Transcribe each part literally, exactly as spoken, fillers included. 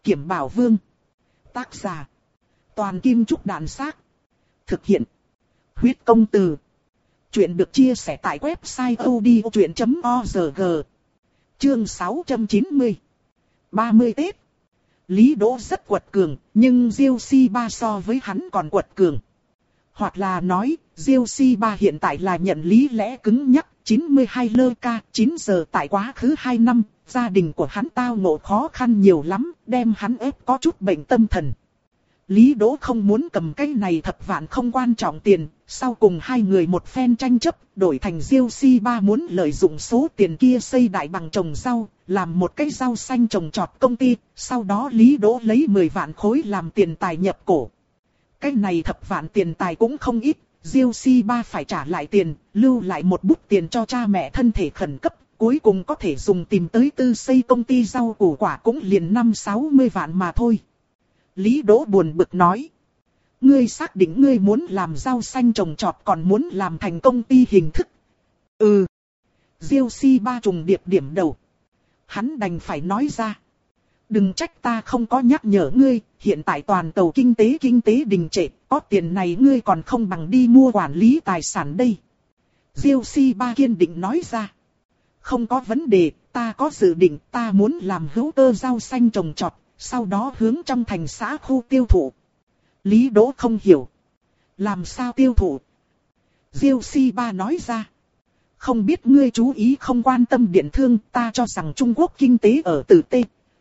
Kiểm Bảo Vương. Tác giả. Toàn Kim Trúc Đàn Xác. Thực hiện. Huyết Công Từ. Chuyện được chia sẻ tại website odchuyện chấm org. Chương sáu trăm chín mươi. ba mươi Tết. Lý Đỗ rất quật cường, nhưng Diêu Si Ba so với hắn còn quật cường. Hoặc là nói, Diêu Si Ba hiện tại là nhận lý lẽ cứng nhắc, chín mươi hai lơ ca, chín giờ tại quá khứ hai năm, gia đình của hắn tao ngộ khó khăn nhiều lắm, đem hắn ép có chút bệnh tâm thần. Lý Đỗ không muốn cầm cái này thập vạn không quan trọng tiền, sau cùng hai người một phen tranh chấp, đổi thành Diêu Si Ba muốn lợi dụng số tiền kia xây đại bằng trồng rau, làm một cái rau xanh trồng trọt công ty, sau đó Lý Đỗ lấy mười vạn khối làm tiền tài nhập cổ. Cái này thập vạn tiền tài cũng không ít, Diêu Si Ba phải trả lại tiền, lưu lại một bút tiền cho cha mẹ thân thể khẩn cấp, cuối cùng có thể dùng tìm tới tư xây công ty rau củ quả cũng liền năm sáu mươi vạn mà thôi. Lý Đỗ buồn bực nói. Ngươi xác định ngươi muốn làm rau xanh trồng trọt còn muốn làm thành công ty hình thức. Ừ. Diêu Si Ba trùng điệp điểm đầu. Hắn đành phải nói ra. Đừng trách ta không có nhắc nhở ngươi, hiện tại toàn cầu kinh tế kinh tế đình trệ, có tiền này ngươi còn không bằng đi mua quản lý tài sản đây. Diêu Si Ba kiên định nói ra. Không có vấn đề, ta có dự định, ta muốn làm hữu cơ rau xanh trồng trọt, sau đó hướng trong thành xã khu tiêu thụ. Lý Đỗ không hiểu. Làm sao tiêu thụ? Diêu Si Ba nói ra. Không biết ngươi chú ý không quan tâm điện thương, ta cho rằng Trung Quốc kinh tế ở từ T.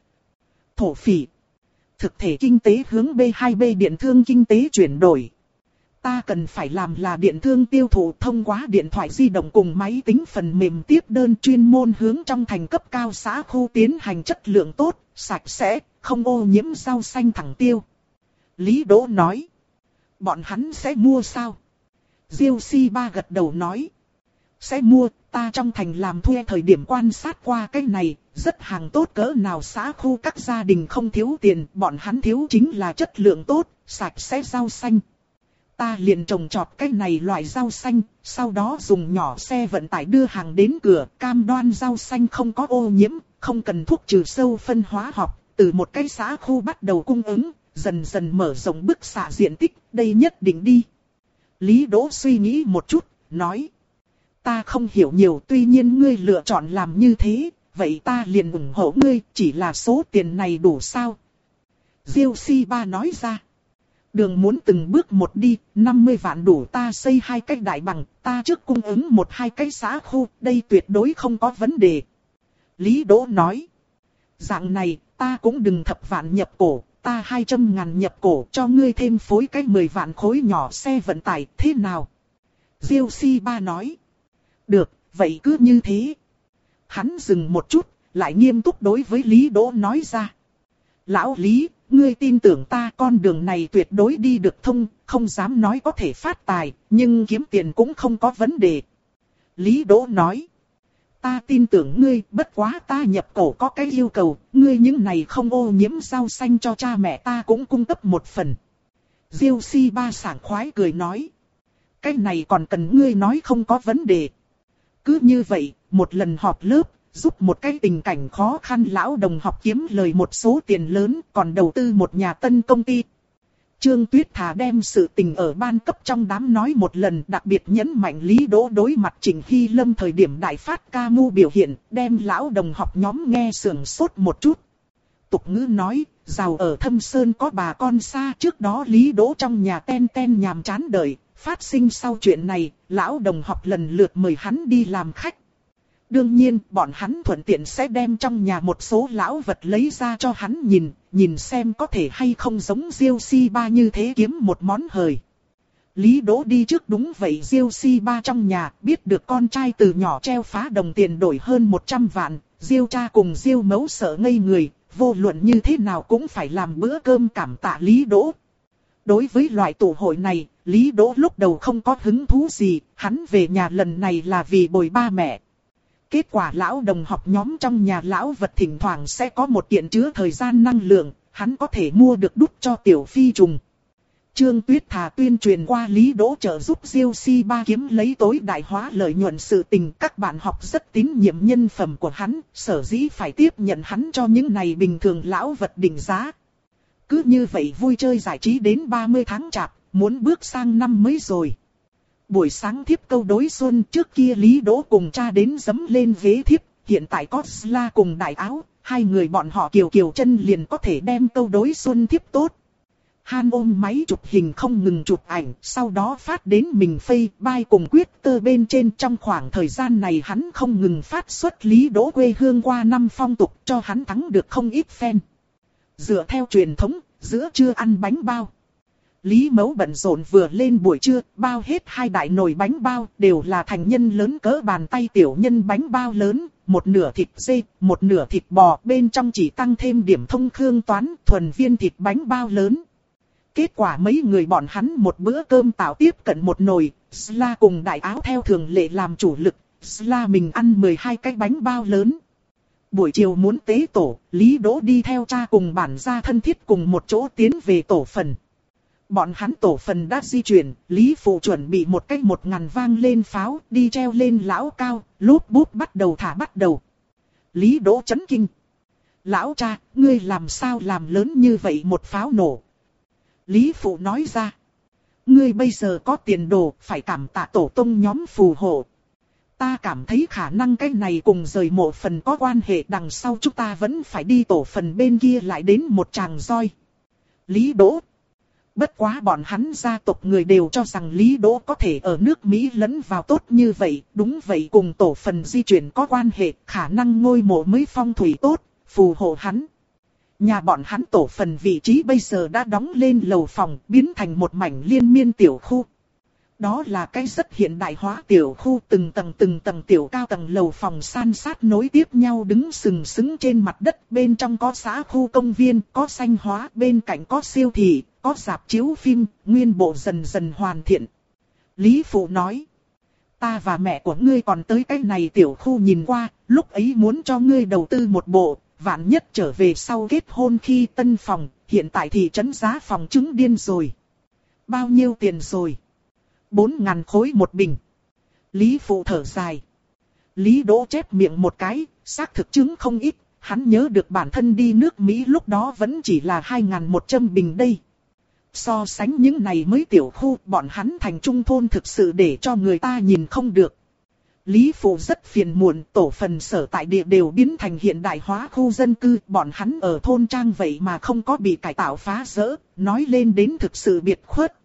Thổ phỉ. Thực thể kinh tế hướng B hai B điện thương kinh tế chuyển đổi. Ta cần phải làm là điện thương tiêu thụ thông qua điện thoại di động cùng máy tính phần mềm tiếp đơn chuyên môn hướng trong thành cấp cao xã khu tiến hành chất lượng tốt, sạch sẽ, không ô nhiễm rau xanh thẳng tiêu. Lý Đỗ nói. Bọn hắn sẽ mua sao? Diêu Si Ba gật đầu nói. Sẽ mua, ta trong thành làm thuê thời điểm quan sát qua cái này, rất hàng tốt cỡ nào xã khu các gia đình không thiếu tiền, bọn hắn thiếu chính là chất lượng tốt, sạch sẽ rau xanh. Ta liền trồng trọt cái này loại rau xanh, sau đó dùng nhỏ xe vận tải đưa hàng đến cửa, cam đoan rau xanh không có ô nhiễm, không cần thuốc trừ sâu phân hóa học, từ một cái xã khu bắt đầu cung ứng, dần dần mở rộng bức xạ diện tích, đây nhất định đi. Lý Đỗ suy nghĩ một chút, nói. Ta không hiểu nhiều, tuy nhiên ngươi lựa chọn làm như thế, vậy ta liền ủng hộ ngươi, chỉ là số tiền này đủ sao? Diêu Si Ba nói ra. Đường muốn từng bước một đi, năm mươi vạn đủ ta xây hai cái đại bằng, ta trước cung ứng một hai cái xã khu, đây tuyệt đối không có vấn đề. Lý Đỗ nói. Dạng này, ta cũng đừng thập vạn nhập cổ, ta hai trăm ngàn nhập cổ cho ngươi thêm phối cái mười vạn khối nhỏ xe vận tải, thế nào? Diêu Si Ba nói. Được, vậy cứ như thế. Hắn dừng một chút, lại nghiêm túc đối với Lý Đỗ nói ra. Lão Lý, ngươi tin tưởng ta, con đường này tuyệt đối đi được thông, không dám nói có thể phát tài, nhưng kiếm tiền cũng không có vấn đề. Lý Đỗ nói. Ta tin tưởng ngươi, bất quá ta nhập cổ có cái yêu cầu, ngươi những này không ô nhiễm rau xanh cho cha mẹ ta cũng cung cấp một phần. Diêu Si Ba sảng khoái cười nói. Cái này còn cần ngươi nói không có vấn đề. Cứ như vậy, một lần họp lớp, giúp một cái tình cảnh khó khăn lão đồng học kiếm lời một số tiền lớn, còn đầu tư một nhà tân công ty. Trương Tuyết Thà đem sự tình ở ban cấp trong đám nói một lần, đặc biệt nhấn mạnh Lý Đỗ đối mặt Trịnh Hy Lâm thời điểm đại phát ca mưu biểu hiện, đem lão đồng học nhóm nghe sưởng sốt một chút. Tục ngữ nói, giàu ở thâm sơn có bà con xa, trước đó Lý Đỗ trong nhà ten ten nhàm chán đợi, phát sinh sau chuyện này, lão đồng học lần lượt mời hắn đi làm khách. Đương nhiên, bọn hắn thuận tiện sẽ đem trong nhà một số lão vật lấy ra cho hắn nhìn, nhìn xem có thể hay không giống Diêu Si Ba như thế kiếm một món hời. Lý Đỗ đi trước đúng vậy, Diêu Si Ba trong nhà biết được con trai từ nhỏ treo phá đồng tiền đổi hơn một trăm vạn, Diêu cha cùng Diêu mẫu sợ ngây người, vô luận như thế nào cũng phải làm bữa cơm cảm tạ Lý Đỗ. Đối với loại tụ hội này, Lý Đỗ lúc đầu không có hứng thú gì, hắn về nhà lần này là vì bồi ba mẹ. Kết quả lão đồng học nhóm trong nhà lão vật thỉnh thoảng sẽ có một kiện chứa thời gian năng lượng, hắn có thể mua được đút cho tiểu phi trùng. Trương Tuyết thà tuyên truyền qua Lý Đỗ trợ giúp Diêu Si Ba kiếm lấy tối đại hóa lợi nhuận sự tình, các bạn học rất tín nhiệm nhân phẩm của hắn, sở dĩ phải tiếp nhận hắn cho những này bình thường lão vật đỉnh giá. Cứ như vậy vui chơi giải trí đến ba mươi tháng chạp, muốn bước sang năm mới rồi. Buổi sáng thiếp câu đối xuân, trước kia Lý Đỗ cùng cha đến dấm lên ghế thiếp, hiện tại có Sla cùng đại áo, hai người bọn họ kiều kiều chân liền có thể đem câu đối xuân thiếp tốt. Han ôm máy chụp hình không ngừng chụp ảnh, sau đó phát đến mình Facebook cùng Twitter bên trên. Trong khoảng thời gian này hắn không ngừng phát xuất Lý Đỗ quê hương qua năm phong tục, cho hắn thắng được không ít fan. Dựa theo truyền thống, giữa trưa ăn bánh bao. Lý Mẫu bận rộn vừa lên buổi trưa, bao hết hai đại nồi bánh bao, đều là thành nhân lớn cỡ bàn tay tiểu nhân bánh bao lớn, một nửa thịt dê, một nửa thịt bò, bên trong chỉ tăng thêm điểm thông khương toán, thuần viên thịt bánh bao lớn. Kết quả mấy người bọn hắn một bữa cơm tạo tiếp cận một nồi, Sla cùng đại áo theo thường lệ làm chủ lực, Sla mình ăn mười hai cái bánh bao lớn. Buổi chiều muốn tế tổ, Lý Đỗ đi theo cha cùng bản gia thân thiết cùng một chỗ tiến về tổ phần. Bọn hắn tổ phần đã di chuyển, Lý Phụ chuẩn bị một cách một ngàn vang lên pháo, đi treo lên lão cao, lốp bút bắt đầu thả bắt đầu. Lý Đỗ chấn kinh. Lão cha, ngươi làm sao làm lớn như vậy một pháo nổ? Lý Phụ nói ra. Ngươi bây giờ có tiền đồ, phải cảm tạ tổ tông nhóm phù hộ. Ta cảm thấy khả năng cái này cùng rời mộ phần có quan hệ, đằng sau chúng ta vẫn phải đi tổ phần bên kia lại đến một tràng roi. Lý Đỗ. Bất quá bọn hắn gia tộc người đều cho rằng Lý Đỗ có thể ở nước Mỹ lẫn vào tốt như vậy, đúng vậy cùng tổ phần di chuyển có quan hệ, khả năng ngôi mộ mới phong thủy tốt, phù hộ hắn. Nhà bọn hắn tổ phần vị trí bây giờ đã đóng lên lầu phòng, biến thành một mảnh liên miên tiểu khu. Đó là cái rất hiện đại hóa tiểu khu, từng tầng từng tầng tiểu cao tầng lầu phòng san sát nối tiếp nhau đứng sừng sững trên mặt đất, bên trong có xã khu công viên, có xanh hóa, bên cạnh có siêu thị, có rạp chiếu phim, nguyên bộ dần dần hoàn thiện. Lý Phụ nói, ta và mẹ của ngươi còn tới cái này tiểu khu nhìn qua, lúc ấy muốn cho ngươi đầu tư một bộ, vạn nhất trở về sau kết hôn khi tân phòng, hiện tại thì trấn giá phòng chứng điên rồi. Bao nhiêu tiền rồi? Bốn ngàn khối một bình. Lý Phụ thở dài. Lý Đỗ chép miệng một cái, xác thực chứng không ít, hắn nhớ được bản thân đi nước Mỹ lúc đó vẫn chỉ là hai ngàn một trăm bình đây. So sánh những này mới tiểu khu, bọn hắn thành trung thôn thực sự để cho người ta nhìn không được. Lý Phụ rất phiền muộn, tổ phần sở tại địa đều biến thành hiện đại hóa khu dân cư, bọn hắn ở thôn trang vậy mà không có bị cải tạo phá rỡ, nói lên đến thực sự biệt khuất.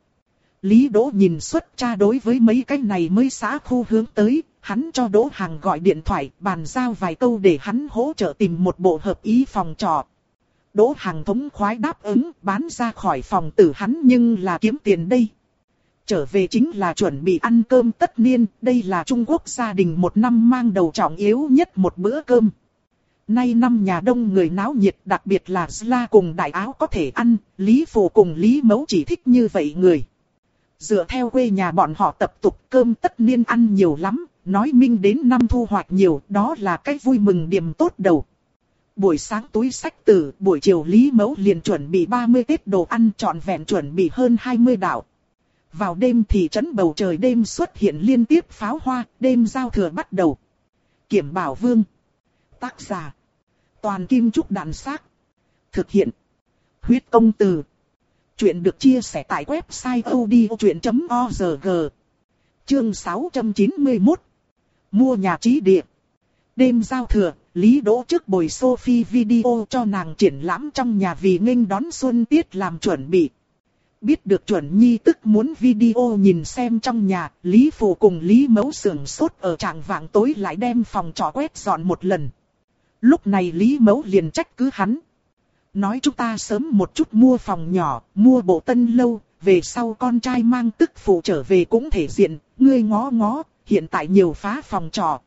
Lý Đỗ nhìn xuất cha đối với mấy cái này mới xã khu hướng tới, hắn cho Đỗ Hằng gọi điện thoại, bàn giao vài câu để hắn hỗ trợ tìm một bộ hợp ý phòng trọ. Đỗ Hằng thống khoái đáp ứng, bán ra khỏi phòng tử hắn nhưng là kiếm tiền đây. Trở về chính là chuẩn bị ăn cơm tất niên, đây là Trung Quốc gia đình một năm mang đầu trọng yếu nhất một bữa cơm. Nay năm nhà đông người náo nhiệt, đặc biệt là Sla cùng đại áo có thể ăn, Lý Phụ cùng Lý Mẫu chỉ thích như vậy người. Dựa theo quê nhà bọn họ tập tục cơm tất niên ăn nhiều lắm, nói minh đến năm thu hoạch nhiều, đó là cái vui mừng điểm tốt đầu. Buổi sáng túi sách tử, buổi chiều Lý Mẫu liền chuẩn bị ba mươi Tết đồ ăn, trọn vẹn chuẩn bị hơn hai mươi đạo. Vào đêm thị trấn bầu trời đêm xuất hiện liên tiếp pháo hoa, đêm giao thừa bắt đầu. Kiểm Bảo Vương. Tác giả. Toàn Kim Trúc Đàn Xác. Thực hiện. Huyết Công Từ. Chuyện được chia sẻ tại website odchuyện chấm org. Chương sáu trăm chín mươi mốt. Mua nhà trí địa. Đêm giao thừa, Lý Đỗ trước bồi Sophie video cho nàng triển lãm trong nhà vì nghênh đón xuân tiết làm chuẩn bị. Biết được chuẩn nhi tức muốn video nhìn xem trong nhà, Lý Phụ cùng Lý Mẫu sưởng sốt ở trạng vạng tối lại đem phòng trọ quét dọn một lần. Lúc này Lý Mẫu liền trách cứ hắn. Nói chúng ta sớm một chút mua phòng nhỏ, mua bộ tân lâu, về sau con trai mang tức phụ trở về cũng thể diện, ngươi ngó ngó, hiện tại nhiều phá phòng trọ.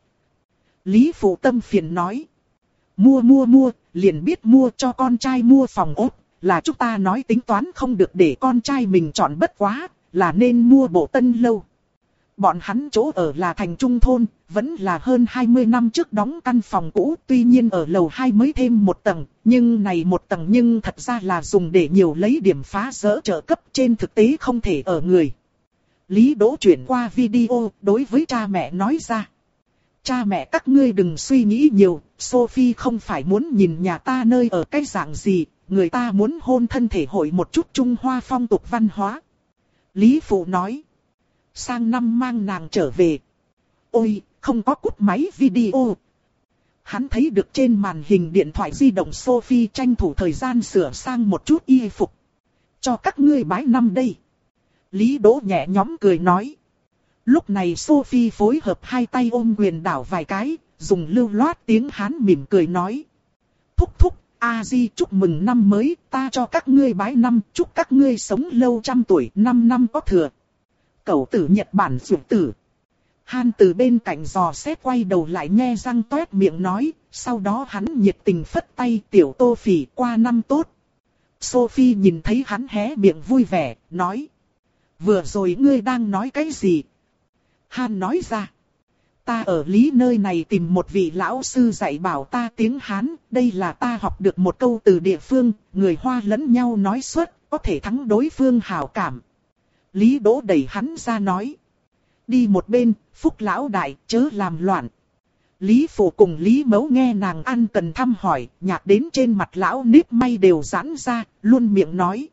Lý Phụ tâm phiền nói. Mua mua mua, liền biết mua cho con trai mua phòng ốt, là chúng ta nói tính toán không được để con trai mình chọn bất quá, là nên mua bộ tân lâu. Bọn hắn chỗ ở là thành trung thôn, vẫn là hơn hai mươi năm trước đóng căn phòng cũ, tuy nhiên ở lầu hai mới thêm một tầng, nhưng này một tầng nhưng thật ra là dùng để nhiều lấy điểm phá dỡ trợ cấp, trên thực tế không thể ở người. Lý Đỗ chuyển qua video, đối với cha mẹ nói ra. Cha mẹ các ngươi đừng suy nghĩ nhiều, Sophie không phải muốn nhìn nhà ta nơi ở cái dạng gì, người ta muốn hôn thân thể hội một chút Trung Hoa phong tục văn hóa. Lý Phụ nói. Sang năm mang nàng trở về. Ôi, không có cúp máy video. Hắn thấy được trên màn hình điện thoại di động Sophie tranh thủ thời gian sửa sang một chút y phục. Cho các ngươi bái năm đây. Lý Đỗ nhẹ nhõm cười nói. Lúc này Sophie phối hợp hai tay ôm quyền đảo vài cái, dùng lưu loát tiếng Hán mỉm cười nói. Thúc thúc, A-di chúc mừng năm mới, ta cho các ngươi bái năm, chúc các ngươi sống lâu trăm tuổi, năm năm có thừa. Cậu tử Nhật Bản dụ tử. Han từ bên cạnh giò xét quay đầu lại nghe răng toét miệng nói, sau đó hắn nhiệt tình phất tay tiểu Tô Phỉ qua năm tốt. Sophie nhìn thấy hắn hé miệng vui vẻ, nói. Vừa rồi ngươi đang nói cái gì? Han nói ra. Ta ở Lý nơi này tìm một vị lão sư dạy bảo ta tiếng Hán, đây là ta học được một câu từ địa phương, người Hoa lẫn nhau nói suốt, có thể thắng đối phương hảo cảm. Lý Đỗ đẩy hắn ra nói. Đi một bên, Phúc lão đại, chớ làm loạn. Lý Phụ cùng Lý Mẫu nghe nàng ăn cần thăm hỏi, nhạt đến trên mặt lão nếp may đều giãn ra, luôn miệng nói.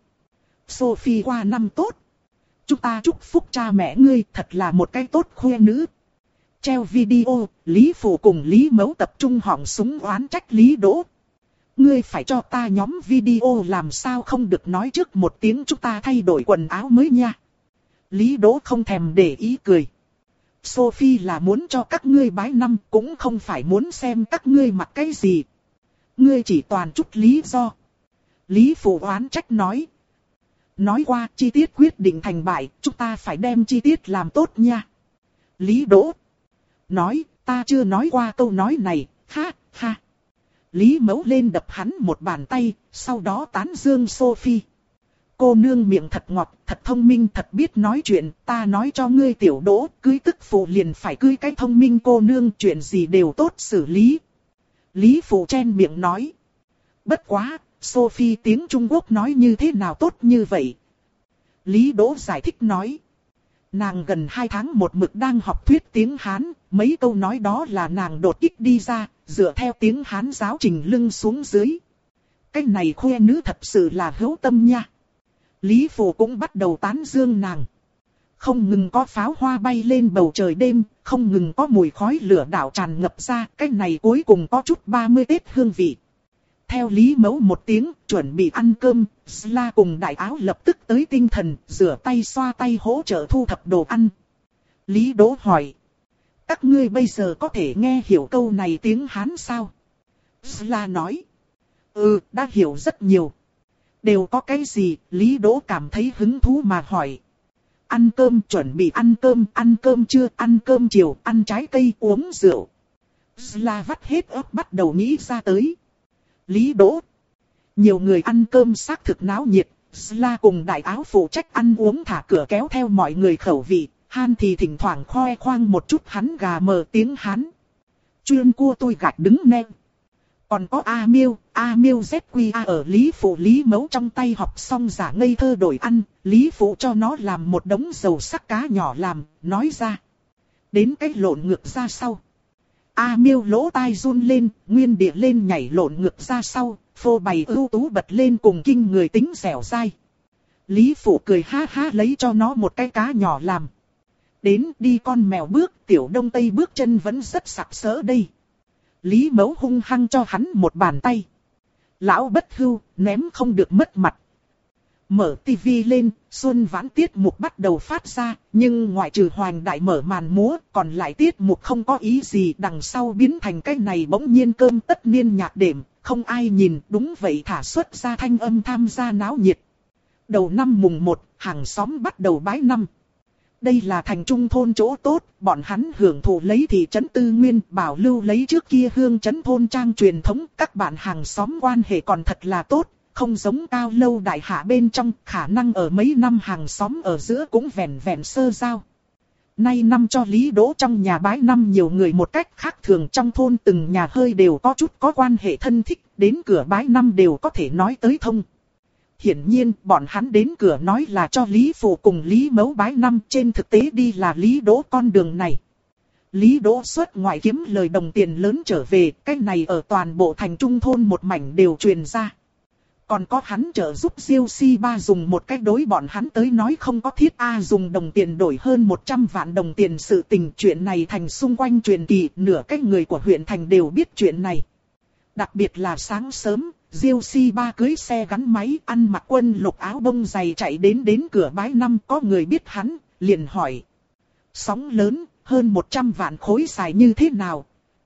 Sophie qua năm tốt. Chúng ta chúc phúc cha mẹ ngươi, thật là một cái tốt khuê nữ. Treo video, Lý Phụ cùng Lý Mẫu tập trung họng súng oán trách Lý Đỗ. Ngươi phải cho ta nhóm video làm sao không được nói trước một tiếng chúng ta thay đổi quần áo mới nha. Lý Đỗ không thèm để ý cười. Sophie là muốn cho các ngươi bái năm, cũng không phải muốn xem các ngươi mặc cái gì. Ngươi chỉ toàn chút lý do. Lý Phụ oán trách nói. Nói qua chi tiết quyết định thành bại, chúng ta phải đem chi tiết làm tốt nha. Lý Đỗ nói, ta chưa nói qua câu nói này, ha, ha. Lý Mẫu lên đập hắn một bàn tay, sau đó tán dương Sophie. Cô nương miệng thật ngọt, thật thông minh, thật biết nói chuyện, ta nói cho ngươi tiểu Đỗ, cưới tức phụ liền phải cưới cái thông minh cô nương, chuyện gì đều tốt xử lý. Lý Phụ chen miệng nói. Bất quá, Sophie tiếng Trung Quốc nói như thế nào tốt như vậy? Lý Đỗ giải thích nói. Nàng gần hai tháng một mực đang học thuyết tiếng Hán, mấy câu nói đó là nàng đột kích đi ra, dựa theo tiếng Hán giáo trình lưng xuống dưới. Cái này khuê nữ thật sự là hữu tâm nha. Lý Phụ cũng bắt đầu tán dương nàng. Không ngừng có pháo hoa bay lên bầu trời đêm, không ngừng có mùi khói lửa đảo tràn ngập ra, cái này cuối cùng có chút ba mươi Tết hương vị. Theo Lý Mẫu một tiếng, chuẩn bị ăn cơm, Sla cùng đại áo lập tức tới tinh thần, rửa tay xoa tay hỗ trợ thu thập đồ ăn. Lý Đỗ hỏi. Các ngươi bây giờ có thể nghe hiểu câu này tiếng Hán sao? Sla nói. Ừ, đã hiểu rất nhiều. Đều có cái gì? Lý Đỗ cảm thấy hứng thú mà hỏi. Ăn cơm, chuẩn bị ăn cơm, ăn cơm trưa, ăn cơm chiều, ăn trái cây, uống rượu. Sla vắt hết óc bắt đầu nghĩ ra tới. Lý Đỗ. Nhiều người ăn cơm xác thực náo nhiệt, Sla cùng đại áo phụ trách ăn uống thả cửa kéo theo mọi người khẩu vị, Han thì thỉnh thoảng khoe khoang một chút hắn gà mờ tiếng Hán. Chuyên cua tôi gạch đứng nem. Còn có A Miêu, A Miêu Z Q A ở Lý Phụ Lý Mẫu trong tay học xong giả ngây thơ đổi ăn, Lý Phụ cho nó làm một đống dầu sắc cá nhỏ làm, nói ra. Đến cái lộn ngược ra sau. A Miêu lỗ tai run lên, nguyên địa lên nhảy lộn ngược ra sau, phô bày ưu tú bật lên cùng kinh người tính dẻo dai. Lý Phụ cười ha ha lấy cho nó một cái cá nhỏ làm. Đến đi con mèo bước, tiểu Đông Tây bước chân vẫn rất sặc sỡ đây. Lý Mẫu hung hăng cho hắn một bàn tay. Lão bất hưu, ném không được mất mặt. Mở tivi lên, Xuân Vãn tiết mục bắt đầu phát ra, nhưng ngoại trừ Hoàng Đại mở màn múa, còn lại tiết mục không có ý gì, đằng sau biến thành cái này bỗng nhiên cơm tất niên nhạc đệm, không ai nhìn, đúng vậy thả xuất ra thanh âm tham gia náo nhiệt. Đầu năm mùng một, hàng xóm bắt đầu bái năm. Đây là thành trung thôn chỗ tốt, bọn hắn hưởng thụ lấy thị trấn tư nguyên, bảo lưu lấy trước kia hương trấn thôn trang truyền thống, các bạn hàng xóm quan hệ còn thật là tốt. Không giống cao lâu đại hạ bên trong, khả năng ở mấy năm hàng xóm ở giữa cũng vẹn vẹn sơ giao. Nay năm cho Lý Đỗ trong nhà bái năm nhiều người một cách khác thường, trong thôn từng nhà hơi đều có chút có quan hệ thân thích, đến cửa bái năm đều có thể nói tới thông. Hiển nhiên, bọn hắn đến cửa nói là cho Lý Phụ cùng Lý Mẫu bái năm, trên thực tế đi là Lý Đỗ con đường này. Lý Đỗ xuất ngoại kiếm lời đồng tiền lớn trở về, cái này ở toàn bộ thành trung thôn một mảnh đều truyền ra. Còn có hắn trợ giúp Diêu Si Ba dùng một cách đối bọn hắn tới nói không có thiết a dùng đồng tiền đổi hơn một trăm vạn đồng tiền, sự tình chuyện này thành xung quanh truyền kỳ, nửa cái người của huyện thành đều biết chuyện này. Đặc biệt là sáng sớm, Diêu Si Ba cưới xe gắn máy, ăn mặc quân lục áo bông dày chạy đến đến cửa bái năm, có người biết hắn, liền hỏi. Sóng lớn, hơn một trăm vạn khối xài như thế nào?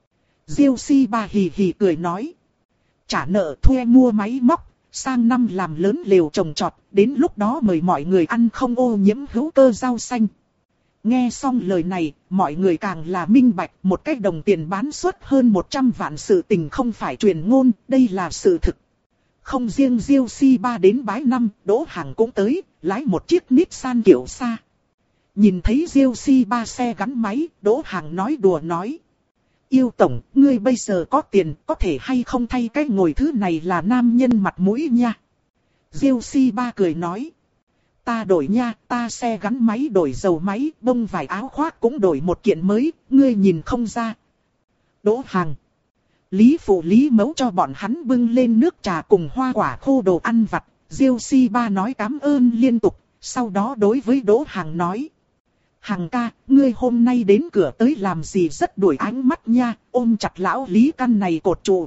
Diêu Si Ba hì hì cười nói. Trả nợ thuê mua máy móc, sang năm làm lớn lều trồng trọt, đến lúc đó mời mọi người ăn không ô nhiễm hữu cơ rau xanh. Nghe xong lời này, mọi người càng là minh bạch, một cái đồng tiền bán suất hơn một trăm vạn sự tình không phải truyền ngôn, đây là sự thực. Không riêng Diêu Si Ba đến bái năm, Đỗ Hằng cũng tới, lái một chiếc Nissan kiểu xa. Nhìn thấy Diêu Si Ba xe gắn máy, Đỗ Hằng nói đùa nói. Yêu tổng, ngươi bây giờ có tiền, có thể hay không thay cái ngồi thứ này là nam nhân mặt mũi nha. Diêu Si Ba cười nói. Ta đổi nha, ta xe gắn máy đổi dầu máy, bông vải áo khoác cũng đổi một kiện mới, ngươi nhìn không ra. Đỗ Hằng. Lý Phụ Lý Mẫu cho bọn hắn bưng lên nước trà cùng hoa quả khô đồ ăn vặt, Diêu Si Ba nói cảm ơn liên tục, sau đó đối với Đỗ Hằng nói. Hằng ca, ngươi hôm nay đến cửa tới làm gì rất đuổi ánh mắt nha, ôm chặt lão Lý căn này cột trụ.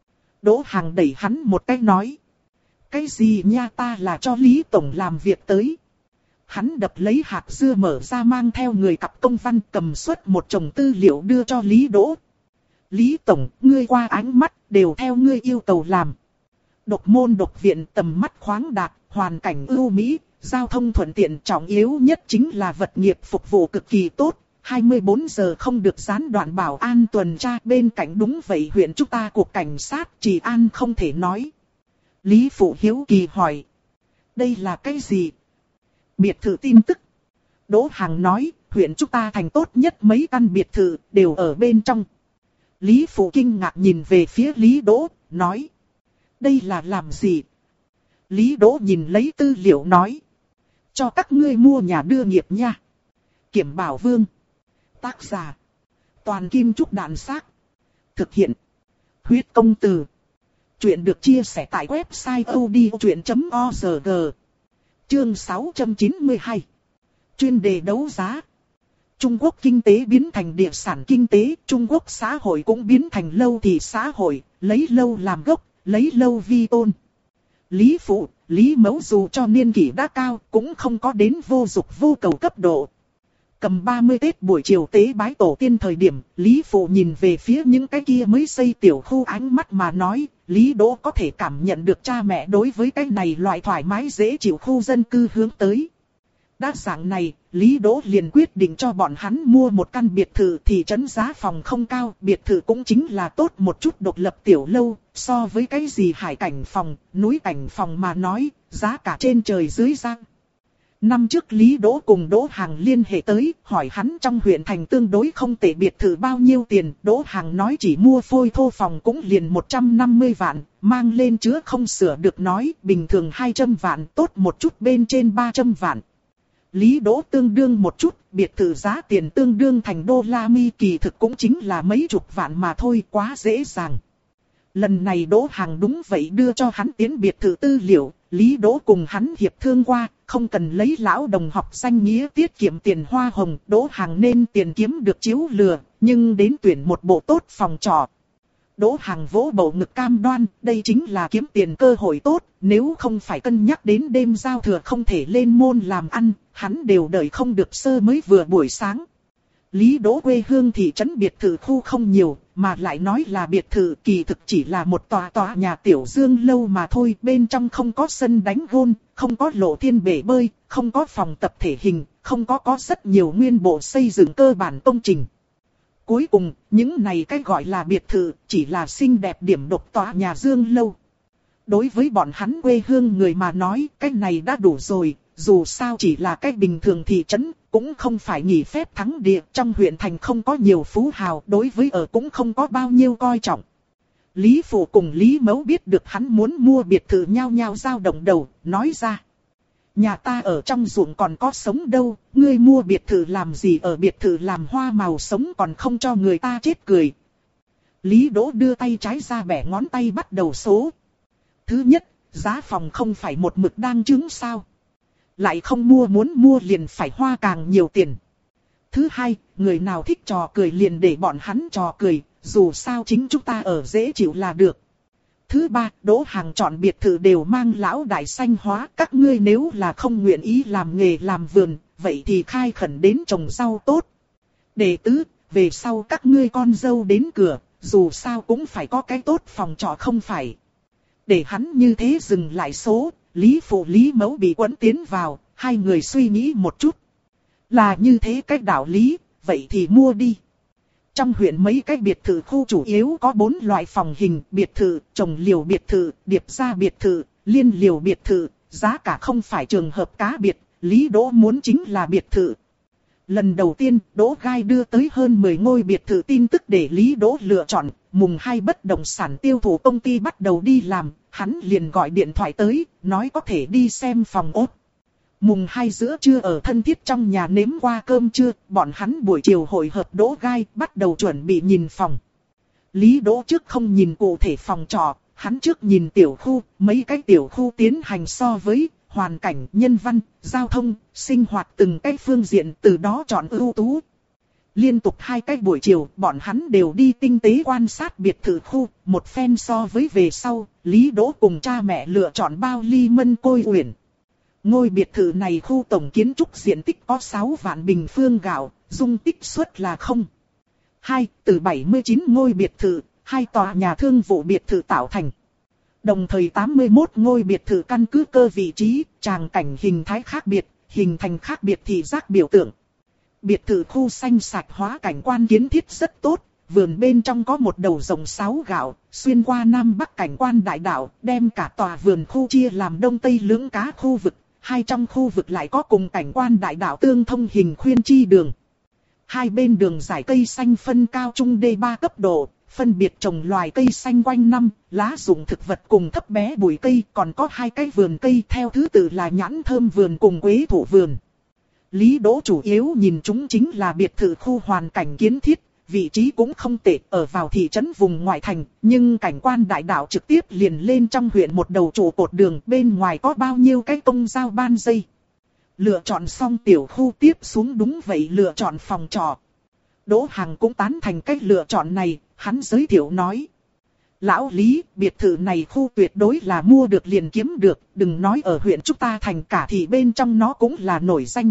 Đỗ Hằng đẩy hắn một cái nói. Cái gì nha, ta là cho Lý Tổng làm việc tới. Hắn đập lấy hạt dưa mở ra mang theo người cặp công văn, cầm suất một chồng tư liệu đưa cho Lý Đỗ. Lý Tổng, ngươi qua ánh mắt, đều theo ngươi yêu cầu làm. Độc môn độc viện, tầm mắt khoáng đạt, hoàn cảnh ưu mỹ, giao thông thuận tiện, trọng yếu nhất chính là vật nghiệp phục vụ cực kỳ tốt. hai mươi bốn giờ không được gián đoạn bảo an tuần tra, bên cạnh đúng vậy huyện chúng ta cục cảnh sát trị an không thể nói. Lý Phụ hiếu kỳ hỏi. Đây là cái gì? Biệt thự tin tức. Đỗ Hằng nói, huyện chúng ta thành tốt nhất mấy căn biệt thự, đều ở bên trong. Lý Phụ kinh ngạc nhìn về phía Lý Đỗ, nói. Đây là làm gì? Lý Đỗ nhìn lấy tư liệu nói. Cho các ngươi mua nhà đưa nghiệp nha. Kiểm Bảo Vương. Tác giả. Toàn Kim Trúc Đàn Xác. Thực hiện. Huyết Công Từ. Chuyện được chia sẻ tại website odchuyện chấm org. Chương sáu trăm chín mươi hai. Chuyên đề đấu giá. Trung Quốc kinh tế biến thành địa sản kinh tế, Trung Quốc xã hội cũng biến thành lâu thị xã hội, lấy lâu làm gốc, lấy lâu vi tôn. Lý Phụ, Lý Mẫu dù cho niên kỷ đã cao, cũng không có đến vô dục vô cầu cấp độ. Cầm ba mươi Tết buổi chiều tế bái tổ tiên thời điểm, Lý Phụ nhìn về phía những cái kia mới xây tiểu khu, ánh mắt mà nói, Lý Đỗ có thể cảm nhận được cha mẹ đối với cái này loại thoải mái dễ chịu khu dân cư hướng tới. Đa dạng này, Lý Đỗ liền quyết định cho bọn hắn mua một căn biệt thự, thị trấn giá phòng không cao, biệt thự cũng chính là tốt một chút độc lập tiểu lâu, so với cái gì hải cảnh phòng, núi cảnh phòng mà nói, giá cả trên trời dưới giang. Năm trước Lý Đỗ cùng Đỗ Hằng liên hệ tới, hỏi hắn trong huyện thành tương đối không tệ biệt thự bao nhiêu tiền, Đỗ Hằng nói chỉ mua phôi thô phòng cũng liền một trăm năm mươi vạn, mang lên chứa không sửa được nói, bình thường hai trăm vạn, tốt một chút bên trên ba trăm vạn. Lý Đỗ tương đương một chút, biệt thự giá tiền tương đương thành đô la mi, kỳ thực cũng chính là mấy chục vạn mà thôi, quá dễ dàng. Lần này Đỗ Hằng đúng vậy đưa cho hắn tiến biệt thự tư liệu, Lý Đỗ cùng hắn hiệp thương qua, không cần lấy lão đồng học danh nghĩa tiết kiệm tiền hoa hồng, Đỗ Hằng nên tiền kiếm được chiếu lừa, nhưng đến tuyển một bộ tốt phòng trọ. Đỗ Hằng vỗ bầu ngực cam đoan, đây chính là kiếm tiền cơ hội tốt, nếu không phải cân nhắc đến đêm giao thừa không thể lên môn làm ăn, hắn đều đợi không được sơ mới vừa buổi sáng. Lý Đỗ quê hương thị trấn biệt thự khu không nhiều, mà lại nói là biệt thự, kỳ thực chỉ là một tòa tòa nhà tiểu dương lâu mà thôi, bên trong không có sân đánh gôn, không có lộ thiên bể bơi, không có phòng tập thể hình, không có có rất nhiều nguyên bộ xây dựng cơ bản công trình. Cuối cùng, những này cái gọi là biệt thự, chỉ là xinh đẹp điểm độc tòa nhà dương lâu. Đối với bọn hắn quê hương người mà nói, cái này đã đủ rồi, dù sao chỉ là cái bình thường thị trấn, cũng không phải nghỉ phép thắng địa, trong huyện thành không có nhiều phú hào, đối với ở cũng không có bao nhiêu coi trọng. Lý Phụ cùng Lý Mẫu biết được hắn muốn mua biệt thự nhao nhao dao động đầu, nói ra. Nhà ta ở trong ruộng còn có sống đâu, ngươi mua biệt thự làm gì, ở biệt thự làm hoa màu sống còn không cho người ta chết cười. Lý Đỗ đưa tay trái ra bẻ ngón tay bắt đầu số. Thứ nhất, giá phòng không phải một mực đang trứng sao. Lại không mua, muốn mua liền phải hoa càng nhiều tiền. Thứ hai, người nào thích trò cười liền để bọn hắn trò cười, dù sao chính chúng ta ở dễ chịu là được. Thứ ba, Đỗ Hàng chọn biệt thự đều mang lão đại xanh hóa, các ngươi nếu là không nguyện ý làm nghề làm vườn, vậy thì khai khẩn đến trồng rau tốt. Đệ tứ, về sau các ngươi con dâu đến cửa, dù sao cũng phải có cái tốt phòng trọ không phải. Để hắn như thế dừng lại số, Lý Phụ Lý Mẫu bị quấn tiến vào, hai người suy nghĩ một chút. Là như thế cách đạo lý, vậy thì mua đi. Trong huyện mấy cái biệt thự khu chủ yếu có bốn loại phòng hình, biệt thự, trồng liều biệt thự, điệp gia biệt thự, liên liều biệt thự, giá cả không phải trường hợp cá biệt, Lý Đỗ muốn chính là biệt thự. Lần đầu tiên, Đỗ Gai đưa tới hơn mười ngôi biệt thự tin tức để Lý Đỗ lựa chọn, mùng hai bất động sản tiêu thụ công ty bắt đầu đi làm, hắn liền gọi điện thoại tới, nói có thể đi xem phòng ốt. Mùng hai giữa trưa ở thân thiết trong nhà nếm qua cơm trưa, bọn hắn buổi chiều hội hợp Đỗ Gai bắt đầu chuẩn bị nhìn phòng. Lý Đỗ trước không nhìn cụ thể phòng trọ, hắn trước nhìn tiểu khu, mấy cái tiểu khu tiến hành so với hoàn cảnh, nhân văn, giao thông, sinh hoạt từng cái phương diện, từ đó chọn ưu tú. Liên tục hai cái buổi chiều, bọn hắn đều đi tinh tế quan sát biệt thự khu, một phen so với về sau, Lý Đỗ cùng cha mẹ lựa chọn bao ly mân côi uyển. Ngôi biệt thự này khu tổng kiến trúc diện tích có sáu vạn bình phương gạo, dung tích suất là không. Hai, từ bảy mươi chín ngôi biệt thự, hai tòa nhà thương vụ biệt thự tạo thành. Đồng thời tám mươi mốt ngôi biệt thự căn cứ cơ vị trí, tràng cảnh hình thái khác biệt, hình thành khác biệt thị giác biểu tượng. Biệt thự khu xanh sạch hóa cảnh quan kiến thiết rất tốt, vườn bên trong có một đầu rộng sáu gạo, xuyên qua Nam Bắc cảnh quan đại đảo, đem cả tòa vườn khu chia làm Đông Tây lưỡng cá khu vực. Hai trong khu vực lại có cùng cảnh quan đại đảo tương thông hình khuyên chi đường. Hai bên đường dải cây xanh phân cao trung đê ba cấp độ, phân biệt trồng loài cây xanh quanh năm, lá dụng thực vật cùng thấp bé bụi cây, còn có hai cái vườn cây theo thứ tự là nhãn thơm vườn cùng quế thụ vườn. Lý Đỗ chủ yếu nhìn chúng chính là biệt thự khu hoàn cảnh kiến thiết, vị trí cũng không tệ, ở vào thị trấn vùng ngoại thành, nhưng cảnh quan đại đảo trực tiếp liền lên trong huyện một đầu trụ cột đường, bên ngoài có bao nhiêu cái công giao ban dây. Lựa chọn xong tiểu khu tiếp xuống đúng vậy lựa chọn phòng trọ. Đỗ Hằng cũng tán thành cách lựa chọn này, hắn giới thiệu nói. Lão Lý, biệt thự này khu tuyệt đối là mua được liền kiếm được, đừng nói ở huyện chúng ta thành cả thì bên trong nó cũng là nổi danh.